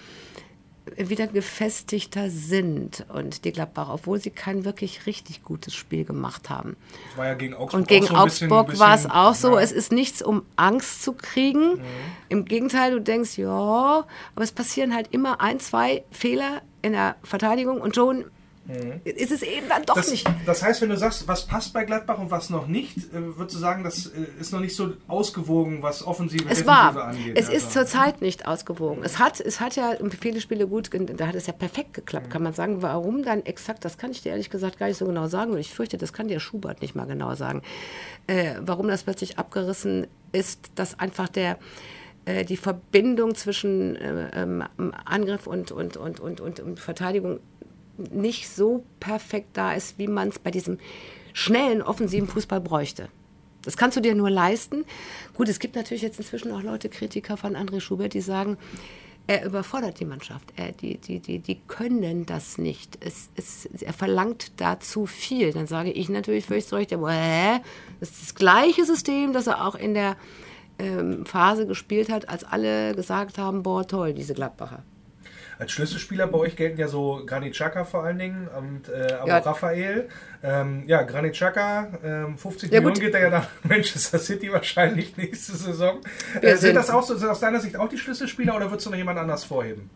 wieder gefestigter sind und die Gladbacher, obwohl sie kein wirklich richtig gutes Spiel gemacht haben. Das war ja gegen Augsburg Und gegen auch so ein bisschen- Augsburg bisschen- war es auch so, ja. es ist nichts, um Angst zu kriegen. Mhm. Im Gegenteil, du denkst, ja, aber es passieren halt immer ein, zwei Fehler in der Verteidigung und schon mhm. ist es eben dann doch Das, nicht. das heißt, wenn du sagst, was passt bei Gladbach und was noch nicht, äh, würdest du sagen, das äh, ist noch nicht so ausgewogen, was Offensive Es Defensive war, angeht? es also. ist zurzeit nicht ausgewogen. Es hat, es hat ja viele Spiele gut, ge- da hat es ja perfekt geklappt, kann man sagen. Warum dann exakt, das kann ich dir ehrlich gesagt gar nicht so genau sagen. Und ich fürchte, das kann dir Schubert nicht mal genau sagen. Äh, warum das plötzlich abgerissen ist, dass einfach der äh, die Verbindung zwischen äh, ähm, Angriff und, und, und, und, und, und Verteidigung nicht so perfekt da ist, wie man es bei diesem schnellen, offensiven Fußball bräuchte. Das kannst du dir nur leisten. Gut, es gibt natürlich jetzt inzwischen auch Leute, Kritiker von André Schubert, die sagen, er überfordert die Mannschaft. Er, die, die, die, die können das nicht. Es, es, er verlangt da zu viel. Dann sage ich natürlich völlig zu Recht, aber, hä? Das ist das gleiche System, das er auch in der ähm, Phase gespielt hat, als alle gesagt haben, boah, toll, diese Gladbacher. Als Schlüsselspieler bei euch gelten ja so Granit Xhaka vor allen Dingen und äh, aber Ja. auch Raphael. Ähm, ja, Granit Xhaka, ähm, fünfzig Ja, Millionen gut. geht er ja nach Manchester City wahrscheinlich nächste Saison. Wir Äh, sind sind- das auch so, sind aus deiner Sicht auch die Schlüsselspieler oder würdest du noch jemand anders vorheben?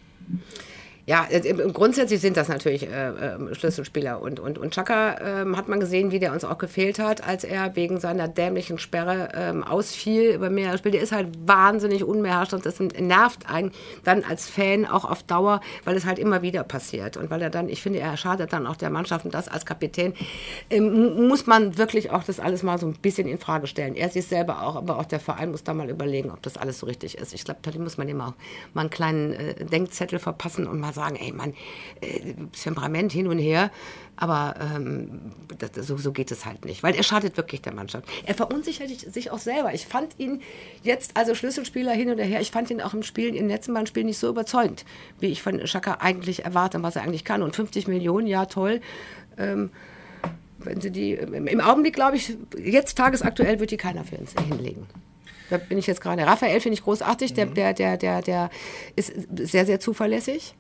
Ja, äh, grundsätzlich sind das natürlich äh, äh, Schlüsselspieler. Und, und, und Xhaka ähm, hat man gesehen, wie der uns auch gefehlt hat, als er wegen seiner dämlichen Sperre ähm, ausfiel über mehrere Spiele. Der ist halt wahnsinnig unbeherrscht und das nervt einen dann als Fan auch auf Dauer, weil es halt immer wieder passiert. Und weil er dann, ich finde, er schadet dann auch der Mannschaft und das als Kapitän, ähm, muss man wirklich auch das alles mal so ein bisschen in Frage stellen. Er sich selber auch, aber auch der Verein muss da mal überlegen, ob das alles so richtig ist. Ich glaube, da muss man ihm auch mal einen kleinen äh, Denkzettel verpassen und mal sagen, ey Mann, äh, Temperament hin und her, aber ähm, das, so, so geht es halt nicht, weil er schadet wirklich der Mannschaft. Er verunsichert sich auch selber. Ich fand ihn jetzt, also Schlüsselspieler hin und her, ich fand ihn auch im Spiel, in den letzten beiden Spielen nicht so überzeugend, wie ich von Xhaka eigentlich erwarte, was er eigentlich kann. Und fünfzig Millionen, ja toll. Ähm, wenn sie die, im, im Augenblick glaube ich, jetzt tagesaktuell wird die keiner für uns hinlegen. Da bin ich jetzt gerade. Raphael finde ich großartig, der, der, der, der, der ist sehr, sehr zuverlässig.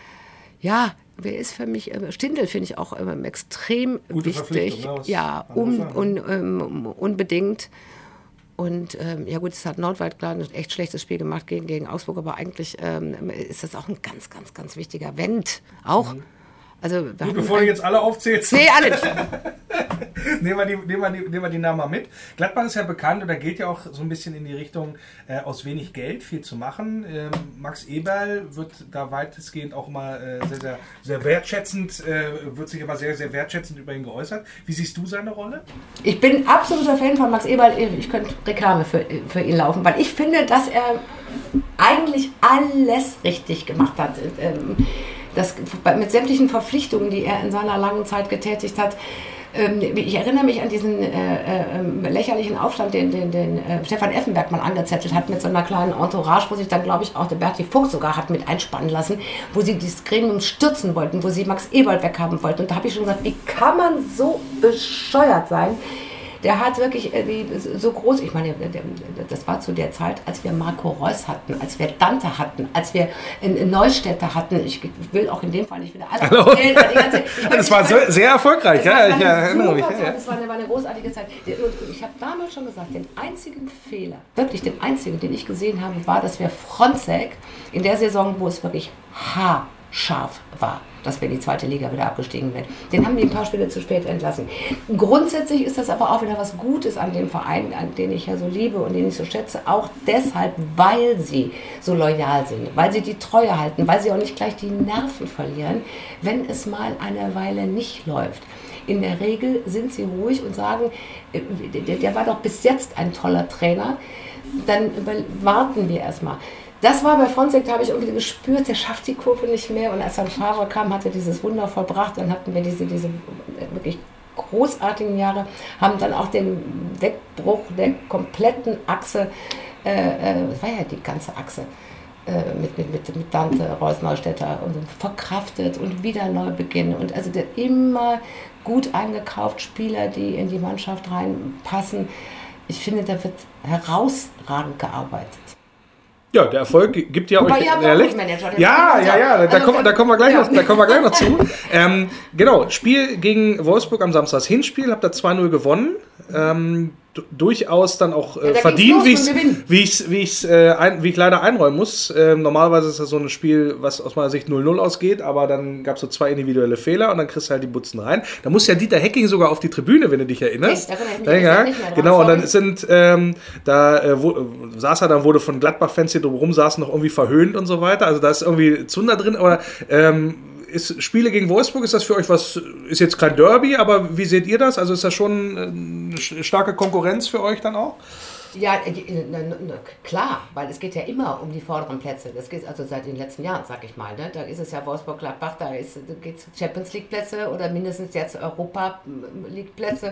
Ja, wer ist für mich, äh, Stindl finde ich auch ähm, extrem Gute wichtig. Verpflichtung, ne, aus Ja, un, Hannover, un, ähm, unbedingt. Und ähm, ja gut, es hat Nordwald klar ein echt schlechtes Spiel gemacht gegen, gegen Augsburg, aber eigentlich ähm, ist das auch ein ganz, ganz, ganz wichtiger Wendt auch. Also, wir Gut, haben bevor du ein- jetzt alle aufzählst, Nee, alle nicht. nehmen, wir die, nehmen, wir die, nehmen wir die Namen mal mit. Gladbach ist ja bekannt oder geht ja auch so ein bisschen in die Richtung, äh, aus wenig Geld viel zu machen. Ähm, Max Eberl wird da weitestgehend auch mal äh, sehr, sehr, sehr wertschätzend, äh, wird sich aber sehr, sehr wertschätzend über ihn geäußert. Wie siehst du seine Rolle? Ich bin absoluter Fan von Max Eberl. Ich könnte Reklame für, für ihn laufen, weil ich finde, dass er eigentlich alles richtig gemacht hat. Ähm, Das, mit sämtlichen Verpflichtungen, die er in seiner langen Zeit getätigt hat. Ähm, ich erinnere mich an diesen äh, äh, lächerlichen Aufstand, den, den, den äh, Stefan Effenberg mal angezettelt hat mit so einer kleinen Entourage, wo sich dann, glaube ich, auch der Berti Fuchs sogar hat mit einspannen lassen, wo sie dieses Gremium stürzen wollten, wo sie Max Eberl weghaben wollten. Und da habe ich schon gesagt, wie kann man so bescheuert sein? Der hat wirklich äh, so groß, ich meine, das war zu der Zeit, als wir Marco Reus hatten, als wir Dante hatten, als wir in Neustädter hatten. Ich will auch in dem Fall nicht wieder alles Hallo. erzählen. Die ganze, ich Das war sehr, sehr erfolgreich, das ja, war ich eine erinnere mich. super Ja, Zeit, ja. Das war eine, war eine großartige Zeit. Und ich habe damals schon gesagt, den einzigen Fehler, wirklich den einzigen, den ich gesehen habe, war, dass wir Fronzek in der Saison, wo es wirklich haarscharf war, dass wir in die zweite Liga wieder abgestiegen werden. Den haben die ein paar Spiele zu spät entlassen. Grundsätzlich ist das aber auch wieder was Gutes an dem Verein, an den ich ja so liebe und den ich so schätze, auch deshalb, weil sie so loyal sind, weil sie die Treue halten, weil sie auch nicht gleich die Nerven verlieren, wenn es mal eine Weile nicht läuft. In der Regel sind sie ruhig und sagen, äh, der, der war doch bis jetzt ein toller Trainer, dann über, warten wir erstmal. Das war bei Fronzek, da habe ich irgendwie gespürt, der schafft die Kurve nicht mehr. Und als dann Favre kam, hat er dieses Wunder vollbracht. Dann hatten wir diese, diese wirklich großartigen Jahre, haben dann auch den Wegbruch der kompletten Achse, äh, äh, das war ja die ganze Achse, äh, mit, mit, mit, mit Dante, Reus, Neustädter und so, verkraftet und wieder neu beginnen. Und also der immer gut eingekauft, Spieler, die in die Mannschaft reinpassen. Ich finde, da wird herausragend gearbeitet. Ja, der Erfolg gibt ja Wobei, euch ihr habt ehrlich. auch einen Manager, der Ja, macht ja, das ja, auch. da, Also, kommen, da kommen wir gleich ja. noch, da kommen wir gleich noch zu. Ähm, genau, Spiel gegen Wolfsburg am Samstag. Das Hinspiel, habt ihr zwei null gewonnen. Ähm, d- durchaus dann auch äh, Ja, da verdient, wie ging's ich los mit Gewinn. wie ich's, wie ich's, äh, ein, wie ich leider einräumen muss. Ähm, normalerweise ist das so ein Spiel, was aus meiner Sicht null null ausgeht, aber dann gab es so zwei individuelle Fehler und dann kriegst du halt die Butzen rein. Da muss ja Dieter Hecking sogar auf die Tribüne, wenn du dich erinnerst. Echt? Da erinnere ich mich ja, ehrlich ja, gesagt nicht mehr dran, genau, und dann sorry. sind ähm, da äh, wo, äh, saß er dann, wurde von Gladbach-Fans hier drumherum saßen, noch irgendwie verhöhnt und so weiter. Also da ist irgendwie Zunder drin, aber ähm, ist Spiele gegen Wolfsburg, ist das für euch was, ist jetzt kein Derby, aber wie seht ihr das? Also ist das schon äh, eine sch- starke Konkurrenz für euch dann auch? Ja, äh, äh, na, na, na, klar, weil es geht ja immer um die vorderen Plätze. Das geht also seit den letzten Jahren, sag ich mal. Ne? Da ist es ja Wolfsburg-Gladbach, da geht es Champions League-Plätze oder mindestens jetzt Europa-League-Plätze.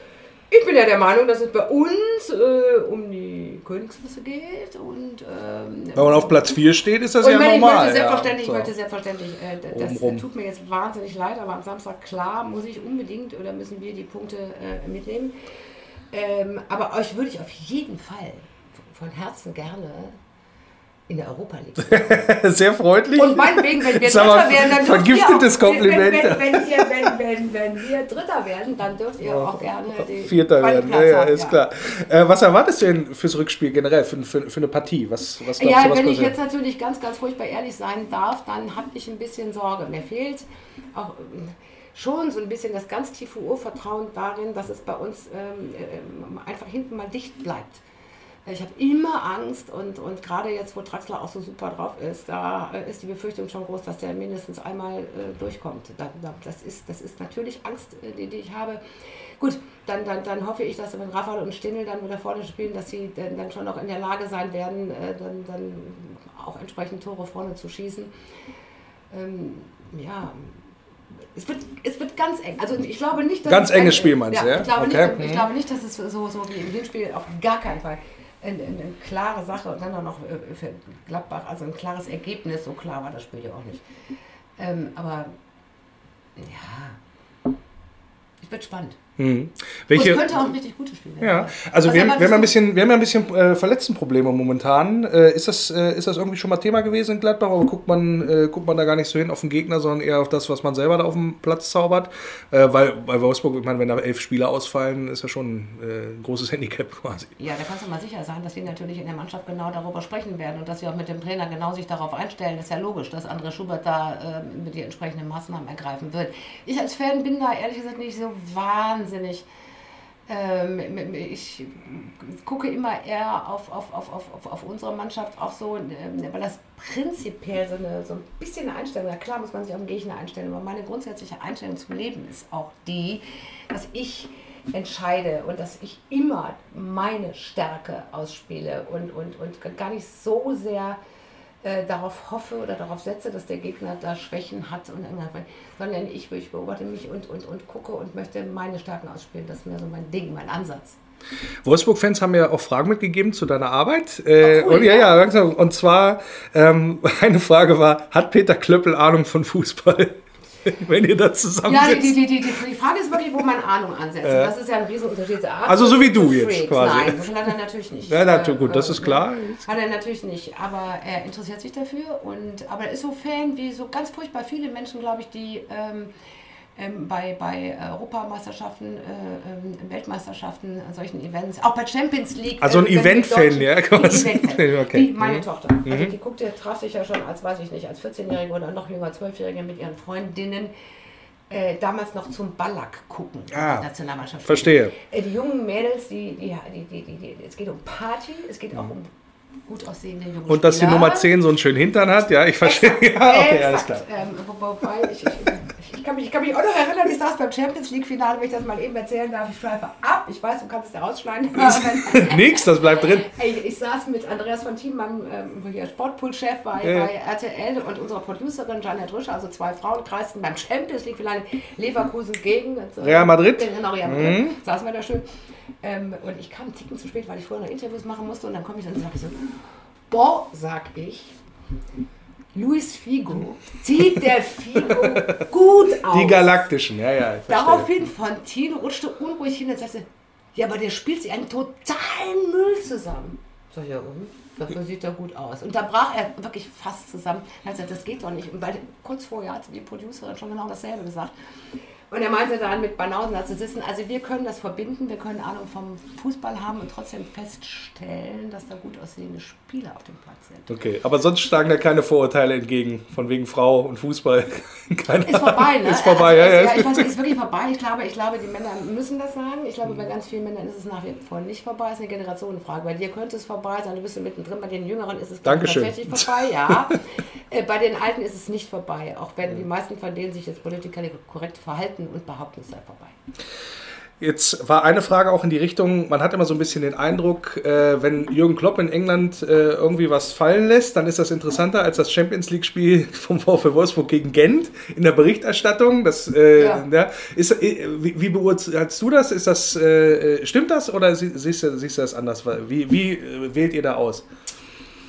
Ich bin ja der Meinung, dass es bei uns äh, um die Königsklasse geht und ähm, Wenn man auf Platz vier steht, ist das und ja ich meine, normal. Ich wollte selbstverständlich, ja. ich wollte selbstverständlich äh, das Obenrum. tut mir jetzt wahnsinnig leid, aber am Samstag, klar, muss ich unbedingt oder müssen wir die Punkte äh, mitnehmen. Ähm, aber euch würde ich auf jeden Fall von Herzen gerne in der Europa League. Sehr freundlich. Und meinetwegen, wenn wir Sag mal, Dritter werden, dann dürft vergiftetes ihr auch, Kompliment. Wenn, wenn, wenn, ihr, wenn, wenn, wenn wir Dritter werden, dann dürft ihr auch gerne die Vierter werden, ja, Platz ja, haben, ist ja. klar. Äh, was erwartest du denn fürs Rückspiel generell, für, für, für eine Partie? Was, was glaubst Ja, du, was wenn ich passiert? jetzt natürlich ganz, ganz furchtbar ehrlich sein darf, dann habe ich ein bisschen Sorge. Mir fehlt auch ähm, schon so ein bisschen das ganz tiefe Urvertrauen darin, dass es bei uns ähm, ähm, einfach hinten mal dicht bleibt. Ich habe immer Angst und, und gerade jetzt, wo Draxler auch so super drauf ist, da äh, ist die Befürchtung schon groß, dass der mindestens einmal äh, durchkommt. Da, da, das, ist, das ist natürlich Angst, äh, die, die ich habe. Gut, dann, dann, dann hoffe ich, dass wenn Rafael und Stindl dann wieder vorne spielen, dass sie dann, dann schon noch in der Lage sein werden, äh, dann, dann auch entsprechend Tore vorne zu schießen. Ähm, ja, es wird, es wird ganz eng. Also ich glaube nicht, dass Ganz es enges ein- Spiel meinst du, ja? Ich glaube, Okay. nicht, ich glaube nicht, dass es so, so wie im Hinspiel auf gar keinen Fall eine, eine klare Sache und dann auch noch äh, für Gladbach, also ein klares Ergebnis, so klar war das Spiel ja auch nicht. Ähm, aber ja, es wird spannend. Mhm. Und Welche, es könnte auch ein richtig gutes Spiel werden. ja, also Was wir, haben- erwartest wir haben ja ein du? bisschen, wir haben ja ein bisschen äh, Verletztenprobleme momentan. Äh, ist, das, äh, ist das irgendwie schon mal Thema gewesen in Gladbach? Aber guckt man, äh, guckt man da gar nicht so hin auf den Gegner, sondern eher auf das, was man selber da auf dem Platz zaubert? Äh, weil bei Wolfsburg, ich meine, wenn da elf Spieler ausfallen, ist ja schon äh, ein großes Handicap quasi. Ja, da kannst du mal sicher sein, dass wir natürlich in der Mannschaft genau darüber sprechen werden und dass wir auch mit dem Trainer genau sich darauf einstellen. Das ist ja logisch, dass André Schubert da äh, mit die entsprechenden Maßnahmen ergreifen wird. Ich als Fan bin da ehrlich gesagt nicht so wahnsinnig. Ähm, ich gucke immer eher auf, auf, auf, auf, auf unsere Mannschaft auch so, ähm, weil das prinzipiell so, eine, so ein bisschen eine Einstellung, ja klar muss man sich auf den Gegner einstellen, aber meine grundsätzliche Einstellung zum Leben ist auch die, dass ich entscheide und dass ich immer meine Stärke ausspiele und, und, und gar nicht so sehr äh, darauf hoffe oder darauf setze, dass der Gegner da Schwächen hat, und sondern ich, ich beobachte mich und, und, und gucke und möchte meine Stärken ausspielen. Das ist mir so mein Ding, mein Ansatz. Wolfsburg-Fans haben mir auch Fragen mitgegeben zu deiner Arbeit. Äh, Oh, cool, und, ja, ja. ja, langsam. Und zwar, ähm, eine Frage war, hat Peter Klöppel Ahnung von Fußball? Wenn ihr da Ja, zusammensitzt. die, die, die, die, die Frage ist wirklich, wo man Ahnung ansetzt. Ja. Das ist ja ein Riesenunterschied. Also so wie du jetzt quasi. Nein, das hat er natürlich nicht. Ja, na, gut, Äh, das ist klar. Hat er natürlich nicht, aber er interessiert sich dafür. Und, aber er ist so Fan wie so ganz furchtbar viele Menschen, glaube ich, die ähm, ähm, bei, bei Europameisterschaften, äh, ähm, Weltmeisterschaften, an solchen Events, auch bei Champions League. Also ein äh, wenn die Event-Fan, Deutschen- ja, Ein quasi. Event-Fan. Okay. Wie meine Mhm. Tochter. Also die guckte, traf sich ja schon als, weiß ich nicht, als vierzehnjährige oder noch jünger, zwölfjährige mit ihren Freundinnen. Äh, damals noch zum Ballack gucken, Ah, die Nationalmannschaft. verstehe. Äh, die jungen Mädels, die, die, die, die, die, die, es geht um Party, es geht auch um gut aussehende junge Und dass die Spieler. Nummer zehn so einen schönen Hintern hat, ja, ich verstehe. Ja, okay, alles klar. Exakt. Ähm, wo- wobei, ich, ich, ich, kann mich, ich kann mich auch noch erinnern, ich saß beim Champions League-Finale, wenn ich das mal eben erzählen darf, ich schweife ab, ich weiß, du kannst es ja rausschneiden. Nix, das bleibt drin. Ey, ich saß mit Andreas von Thiem, meinem ähm, hier Sportpool-Chef bei, Ja. bei R T L, und unserer Producerin Janet Rüscher, also zwei Frauen, kreisten beim Champions League-Finale Leverkusen gegen äh, Real Madrid. Genau, Real Madrid. Mhm. Saßen wir da schön. Ähm, und ich kam einen Ticken zu spät, weil ich vorher noch Interviews machen musste, und dann komme ich dann und sage ich so, boah, sag ich, Luis Figo, sieht der Figo gut aus. Die Galaktischen, ja, ja. Ich verstehe. Daraufhin Fontino rutschte unruhig hin und sagte, ja, aber der spielt sich einen totalen Müll zusammen. Sag ich, ja, und? Dafür sieht er gut aus. Und da brach er wirklich fast zusammen. Er hat gesagt, das geht doch nicht. Und weil, kurz vorher hat die Producerin schon genau dasselbe gesagt. Und er meinte dann mit Banausen, als sie wissen, also wir können das verbinden, wir können Ahnung vom Fußball haben und trotzdem feststellen, dass da gut aussehende Spieler auf dem Platz sind. Okay, aber sonst schlagen da keine Vorurteile entgegen, von wegen Frau und Fußball. Keine Ist vorbei, ne? Ist vorbei, also, ja, ja. ja. Ich weiß, ist wirklich vorbei. Ich glaube, ich glaube, die Männer müssen das sagen. Ich glaube, bei ganz vielen Männern ist es nach wie vor nicht vorbei. Es ist eine Generationenfrage. Bei dir könnte es vorbei sein, du bist so mittendrin. Bei den Jüngeren ist es Dankeschön. tatsächlich vorbei, ja. äh, bei den Alten ist es nicht vorbei. Auch wenn die meisten von denen sich jetzt Politiker korrekt verhalten und behaupten, es sei vorbei. Jetzt war eine Frage auch in die Richtung, man hat immer so ein bisschen den Eindruck, äh, wenn Jürgen Klopp in England äh, irgendwie was fallen lässt, dann ist das interessanter als das Champions-League-Spiel vom VfL Wolfsburg gegen Gent in der Berichterstattung. Das, äh, Ja. ja, ist, äh, wie, wie beurteilst du das? Ist das äh, stimmt das oder sie- siehst du, siehst du das anders? Wie, wie äh, wählt ihr da aus?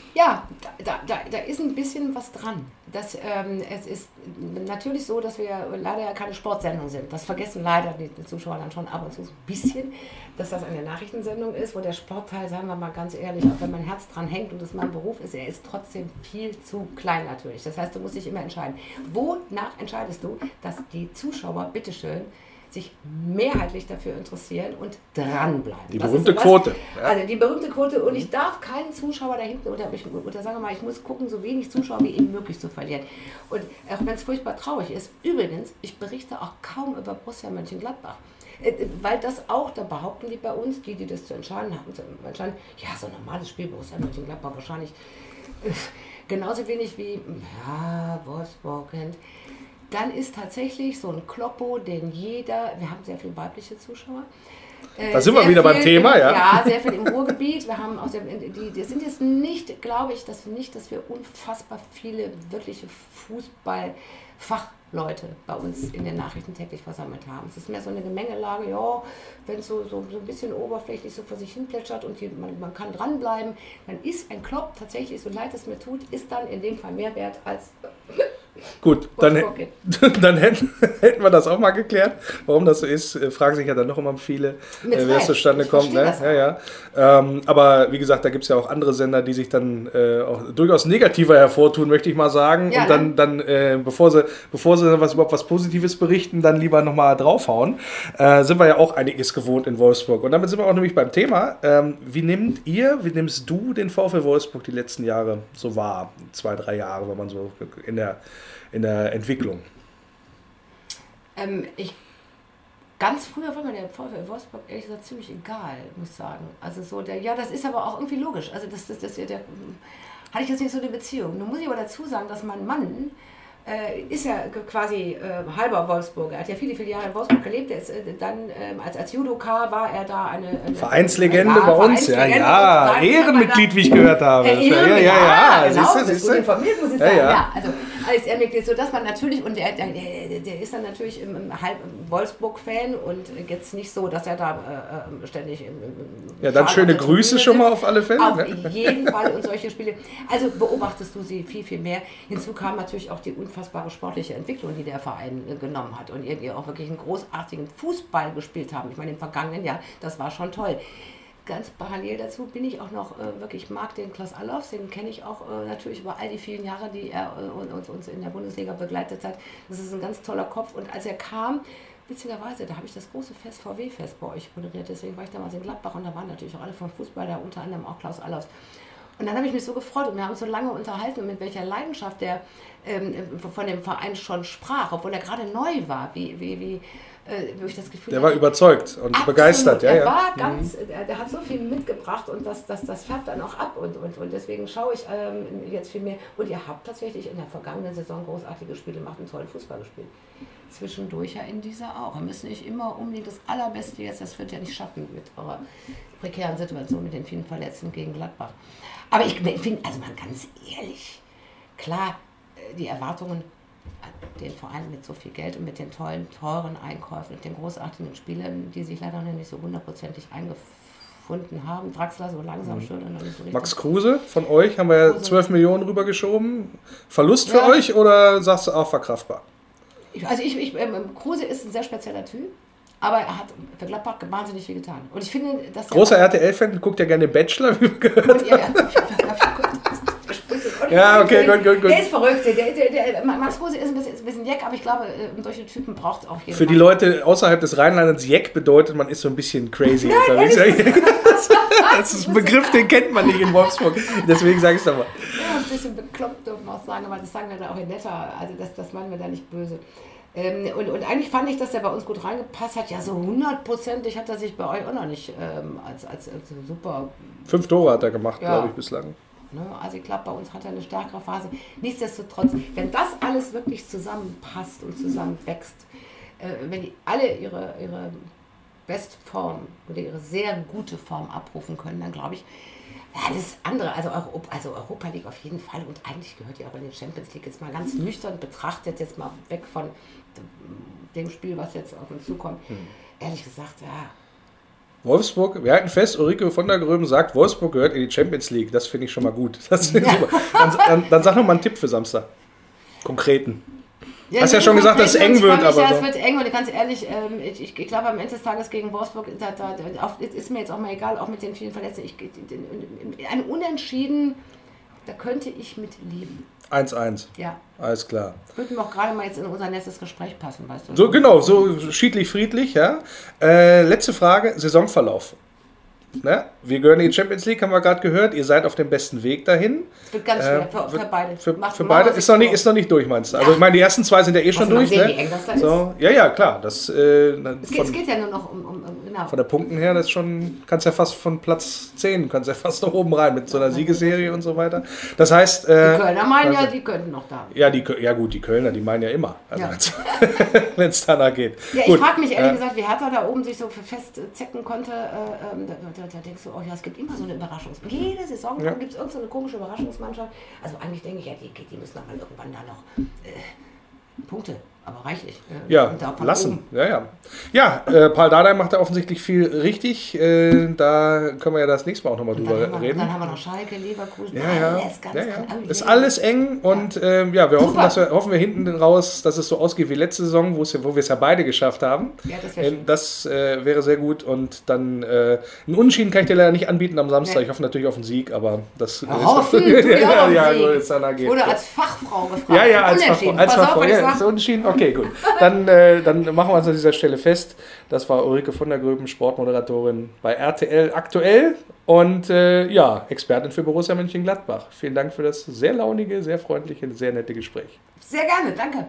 Ja, da, da, da ist ein bisschen was dran. Das, ähm, es ist natürlich so, dass wir leider ja keine Sportsendung sind. Das vergessen leider die Zuschauer dann schon ab und zu ein bisschen, dass das eine Nachrichtensendung ist, wo der Sportteil, sagen wir mal ganz ehrlich, auch wenn mein Herz dran hängt und es mein Beruf ist, er ist trotzdem viel zu klein natürlich. Das heißt, du musst dich immer entscheiden. Wonach entscheidest du, dass die Zuschauer, bitteschön, sich mehrheitlich dafür interessieren und dranbleiben. Die das berühmte ist Quote. Ja. Also die berühmte Quote, und ich darf keinen Zuschauer da hinten, oder, ich, oder sagen wir mal, ich muss gucken, so wenig Zuschauer wie eben möglich zu verlieren. Und auch wenn es furchtbar traurig ist, übrigens, ich berichte auch kaum über Borussia Mönchengladbach. Weil das auch, da behaupten die bei uns, die, die das zu entscheiden haben, zu entscheiden, ja, so ein normales Spiel, Borussia Mönchengladbach wahrscheinlich äh, genauso wenig wie, ja, Wolfsburg kennt. Dann ist tatsächlich so ein Kloppo, den jeder, wir haben sehr viele weibliche Zuschauer. Äh, da sind wir wieder beim Thema, im, ja. Ja, sehr viel im Ruhrgebiet. Wir haben auch sehr, die, die sind jetzt nicht, glaube ich, dass wir nicht, dass wir unfassbar viele wirkliche Fußballfachleute bei uns in den Nachrichten täglich versammelt haben. Es ist mehr so eine Gemengelage, ja, wenn es so, so, so ein bisschen oberflächlich so vor sich hin plätschert und die, man, man kann dranbleiben, dann ist ein Klopp tatsächlich, so leid es mir tut, ist dann in dem Fall mehr wert als... Gut, dann, dann hätten, hätten wir das auch mal geklärt, warum das so ist. Fragen sich ja dann noch immer viele, äh, wie es zustande kommt. Ne? Ja, ja. Ähm, aber wie gesagt, da gibt es ja auch andere Sender, die sich dann äh, auch durchaus negativer hervortun, möchte ich mal sagen. Ja, und dann, ne? dann äh, bevor sie, bevor sie was, überhaupt was Positives berichten, dann lieber nochmal draufhauen. Äh, sind wir ja auch einiges gewohnt in Wolfsburg. Und damit sind wir auch nämlich beim Thema. Ähm, wie nehmt ihr, wie nimmst du den VfL Wolfsburg die letzten Jahre so wahr? Zwei, drei Jahre, wenn man so in der in der Entwicklung? Ähm, ich, ganz früher war mir der VfL Wolfsburg ehrlich gesagt ziemlich egal, muss ich sagen. Also so der, ja, das ist aber auch irgendwie logisch. Also das, das, das, der, der, hatte ich jetzt nicht so eine Beziehung. Nun muss ich aber dazu sagen, dass mein Mann äh, ist ja quasi äh, halber Wolfsburger. Er hat ja viele, viele Jahre in Wolfsburg gelebt. Er ist, äh, dann äh, als, als Judoka war er da eine, eine Vereinslegende ja, bei uns. Ja, ja, Ehrenmitglied, wie ich gehört habe. Äh, ja, ja, ja, genau, siehst du, siehst du? Informiert, muss ich ja, sagen. ja. Ja, also als Ehrenmitglied, so dass man natürlich, und der, der, der ist dann natürlich im, im halb Wolfsburg-Fan und jetzt nicht so, dass er da äh, ständig im, im ja, dann schöne Grüße schon mal auf alle Fälle. Auf ne? jeden Fall, und solche Spiele. Also beobachtest du sie viel, viel mehr. Hinzu kam natürlich auch die unfassbare sportliche Entwicklung, die der Verein äh, genommen hat und ihr auch wirklich einen großartigen Fußball gespielt haben. Ich meine, im vergangenen Jahr, das war schon toll. Ganz parallel dazu bin ich auch noch äh, wirklich, mag den Klaus Allofs, den kenne ich auch äh, natürlich über all die vielen Jahre, die er äh, uns, uns in der Bundesliga begleitet hat. Das ist ein ganz toller Kopf, und als er kam, witzigerweise, da habe ich das große Fest, V W-Fest bei euch moderiert, deswegen war ich damals in Gladbach, und da waren natürlich auch alle vom Fußball da, unter anderem auch Klaus Allofs. Und dann habe ich mich so gefreut, und wir haben uns so lange unterhalten, mit welcher Leidenschaft der ähm, von dem Verein schon sprach, obwohl er gerade neu war, wie, wie, wie äh, wo ich das Gefühl Der hatte, war überzeugt und absolut begeistert. Ja, er ja. war ganz, mhm. der, der hat so viel mitgebracht, und das, das, das färbt dann auch ab, und, und, und deswegen schaue ich ähm, jetzt viel mehr. Und ihr habt tatsächlich in der vergangenen Saison großartige Spiele gemacht und tollen Fußball gespielt. Zwischendurch ja in dieser auch. Wir müssen nicht immer unbedingt das Allerbeste jetzt, das wird ja nicht schaffen mit eurer prekären Situation mit den vielen Verletzten gegen Gladbach. Aber ich finde, also mal ganz ehrlich, klar, die Erwartungen an den Verein mit so viel Geld und mit den tollen, teuren Einkäufen und den großartigen Spielern, die sich leider noch nicht so hundertprozentig eingefunden haben. Draxler so langsam mhm. schon und noch nicht so richtig. Max Kruse von euch haben wir ja zwölf Millionen rübergeschoben. Verlust für ja. euch, oder sagst du auch verkraftbar? Also ich, ich ähm, Kruse ist ein sehr spezieller Typ, aber er hat für Gladbach wahnsinnig viel getan. Und ich finde, dass großer R T L-Fan, guckt ja gerne Bachelor, wie wir gehört haben. Ja, okay, gut, gut, gut. Der ist verrückt. Der, der, der, Max Kruse ist ein bisschen, ist ein bisschen Jeck, aber ich glaube, solche Typen braucht es auch jeder. Für die Leute außerhalb des Rheinlandes, Jeck bedeutet, man ist so ein bisschen crazy. Nein, das, das ist ein Begriff, den kennt man nicht in Wolfsburg. Deswegen sage ich es nochmal. Ja, ein bisschen bekloppt, darf man auch sagen, aber das sagen wir da auch in netter. Also das, das meinen wir da nicht böse. Ähm, und, und eigentlich fand ich, dass der bei uns gut reingepasst hat. Ja, so hundertprozentig hat er sich bei euch auch noch nicht ähm, als, als, als super... Fünf Tore hat er gemacht, ja. glaube ich, bislang. Ne, also ich glaube, bei uns hat er eine stärkere Phase. Nichtsdestotrotz, wenn das alles wirklich zusammenpasst und zusammenwächst, äh, wenn die alle ihre, ihre Bestform oder ihre sehr gute Form abrufen können, dann glaube ich, ja, das andere, also Europa, also Europa League auf jeden Fall, und eigentlich gehört ja auch in die Champions League, jetzt mal ganz nüchtern betrachtet, jetzt mal weg von dem Spiel, was jetzt auf uns zukommt. Hm. Ehrlich gesagt, ja, Wolfsburg, wir halten fest, Ulrike von der Gröben sagt, Wolfsburg gehört in die Champions League. Das finde ich schon mal gut. Das ist super. Dann, dann, dann sag noch mal einen Tipp für Samstag. Konkreten. Ja, hast ja schon gesagt, dass es eng wird, aber ja, so. Es wird eng und ganz ehrlich, ähm, ich, ich, ich glaube am Ende des Tages gegen Wolfsburg, da, da, da, ist mir jetzt auch mal egal, auch mit den vielen Verletzten. Ich, ein Unentschieden, da könnte ich mit leben. eins eins. Ja. Alles klar. Würde mir auch gerade mal jetzt in unser letztes Gespräch passen, weißt du? So, genau, so schiedlich, friedlich, ja. Äh, letzte Frage, Saisonverlauf. Ne? Wir gehören in die Champions League, haben wir gerade gehört. Ihr seid auf dem besten Weg dahin. Es wird ganz schwer, äh, für, wird, für beide. Für, Macht, für beide ist noch, nicht, ist noch nicht durch, meinst du? Also, ich meine, die ersten zwei sind ja eh schon durch. Sehen, Ne? wie eng das da so, ja, ja, klar. Das, äh, es, von, geht, es geht ja nur noch um, um, um genau. Von der Punkten her, das ist schon, kannst ja fast von Platz zehn, kannst ja fast nach oben rein mit so einer Siegesserie und so weiter. Das heißt. Äh, die Kölner meinen also, ja, die könnten noch da. Ja, die, ja, gut, die Kölner, die meinen ja immer. Also, Ja. wenn es danach geht. Ja, gut, ich frage mich ehrlich äh, gesagt, wie Hertha da oben sich so festzecken konnte. Äh, ähm, da, da, da denkst du, oh ja, es gibt immer so eine Überraschung. Jede Saison Ja. gibt es irgendeine so komische Überraschungsmannschaft. Also eigentlich denke ich, ja, die, die müssen aber irgendwann da noch äh, Punkte, aber reichlich. Äh, Ja, und da von lassen. oben. Ja, ja. Ja, äh, Paul Dardai macht da offensichtlich viel richtig. Äh, da können wir ja das nächste Mal auch nochmal Und drüber dann, haben wir, reden. dann haben wir noch Schalke, Leverkusen, Ja, ja. alles ganz ja, ja. knapp. Ist alles eng und ähm, ja, wir hoffen, Super. dass wir, hoffen wir hinten raus, dass es so ausgeht wie letzte Saison, wo es ja- wo wir es ja beide geschafft haben. Ja, das wäre Äh, schön. Das äh, wäre sehr gut und dann äh, einen Unentschieden kann ich dir leider nicht anbieten am Samstag. Nee. Ich hoffe natürlich auf einen Sieg, aber das Ja, hoffen, du ja, ja, auf ja, den Sieg. gut, jetzt danach geht. Wurde als Fachfrau gefragt. Ja, ja, als Unentschieden. Fachfrau. Als Pass auf, Fachfrau. was ich Ja, sag. so entschieden. Okay, gut. Dann, äh, dann machen wir uns an dieser Stelle fest. Das war Ulrike von der Gröben, Sportmoderatorin bei R T L aktuell und äh, ja, Expertin für Borussia Mönchengladbach. Vielen Dank für das sehr launige, sehr freundliche, sehr nette Gespräch. Sehr gerne, danke.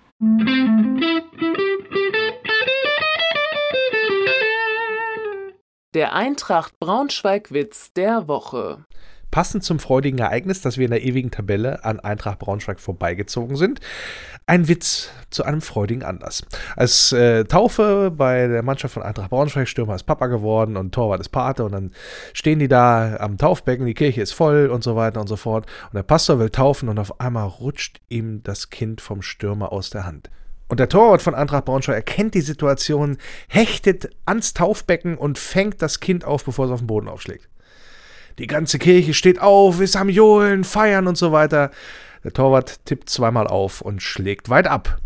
Der Eintracht Braunschweig-Witz der Woche. Passend zum freudigen Ereignis, dass wir in der ewigen Tabelle an Eintracht Braunschweig vorbeigezogen sind, ein Witz zu einem freudigen Anlass. Als äh, Taufe bei der Mannschaft von Eintracht Braunschweig, Stürmer ist Papa geworden und Torwart ist Pate und dann stehen die da am Taufbecken, die Kirche ist voll und so weiter und so fort und der Pastor will taufen und auf einmal rutscht ihm das Kind vom Stürmer aus der Hand. Und der Torwart von Eintracht Braunschweig erkennt die Situation, hechtet ans Taufbecken und fängt das Kind auf, bevor es auf den Boden aufschlägt. Die ganze Kirche steht auf, ist am Johlen, feiern und so weiter. Der Torwart tippt zweimal auf und schlägt weit ab.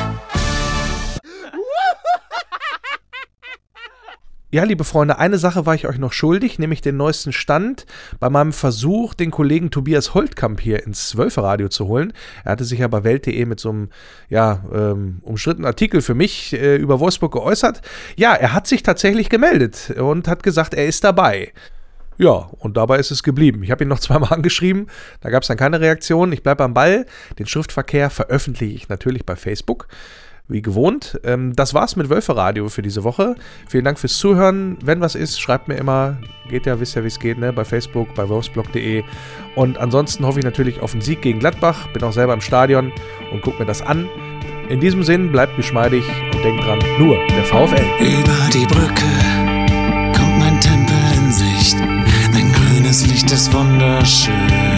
Ja, liebe Freunde, eine Sache war ich euch noch schuldig, nämlich den neuesten Stand bei meinem Versuch, den Kollegen Tobias Holtkamp hier ins Wölfe-Radio zu holen. Er hatte sich ja bei Welt punkt de mit so einem ja, ähm, umstrittenen Artikel für mich äh, über Wolfsburg geäußert. Ja, er hat sich tatsächlich gemeldet und hat gesagt, er ist dabei. Ja, und dabei ist es geblieben. Ich habe ihn noch zweimal angeschrieben, da gab es dann keine Reaktion. Ich bleibe am Ball. Den Schriftverkehr veröffentliche ich natürlich bei Facebook, wie gewohnt. Ähm, das war's mit Wölfe-Radio für diese Woche. Vielen Dank fürs Zuhören. Wenn was ist, schreibt mir immer. Geht ja, wisst ja, wie es geht, ne? Bei Facebook, bei wolfsblog punkt de. Und ansonsten hoffe ich natürlich auf einen Sieg gegen Gladbach. Bin auch selber im Stadion und gucke mir das an. In diesem Sinn, bleibt geschmeidig und denkt dran, nur der VfL. Über die Brücke kommt mein Tempel in Sicht. Ein grünes Licht ist wunderschön.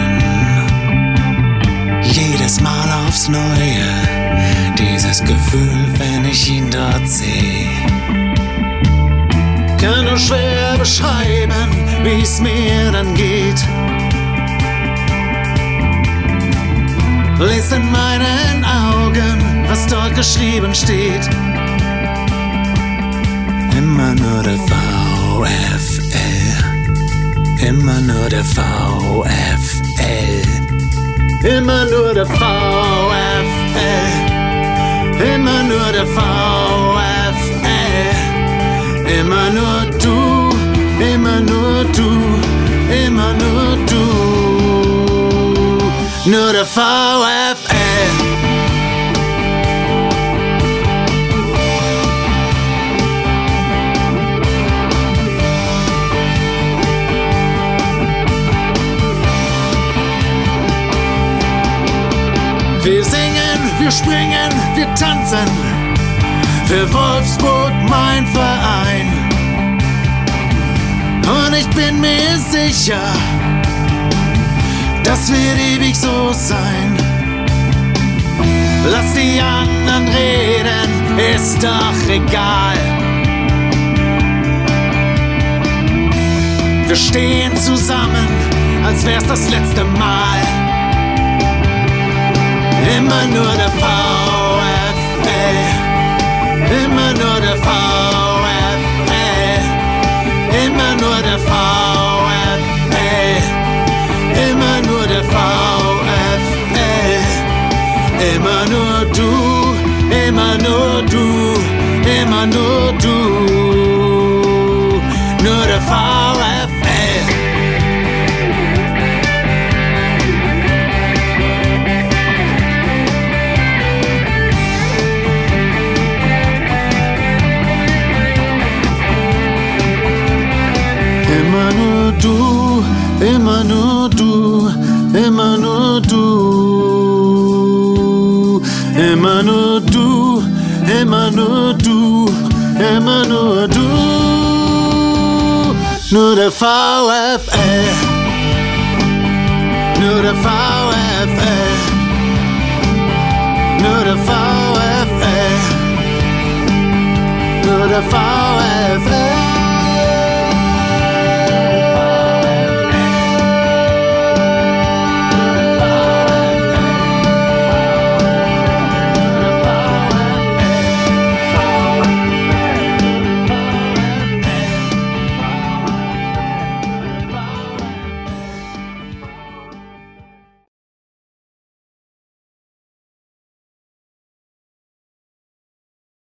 Jedes Mal aufs Neue, dieses Gefühl, wenn ich ihn dort sehe. Kann nur schwer beschreiben, wie's mir dann geht. Lies in meinen Augen, was dort geschrieben steht. Immer nur der VfL. Immer nur der VfL. Immer nur der VfL. Immer nur der VfL. Immer nur du. Immer nur du. Immer nur du. Nur der VfL. Wir singen, wir springen, wir tanzen, für Wolfsburg mein Verein. Und ich bin mir sicher, das wird ewig so sein. Lass die anderen reden, ist doch egal. wir stehen zusammen, als wär's das letzte Mal. Immer nur der VfL, immer nur der VfL, immer nur der VfL, immer nur der VfL, immer nur du, immer nur du, immer nur du, nur der VfL. Immer nur du, immer nur du, immer nur du, immer nur du, immer nur du, immer nur du, nur der VfL, nur der VfL, nur der VfL, nur der VfL.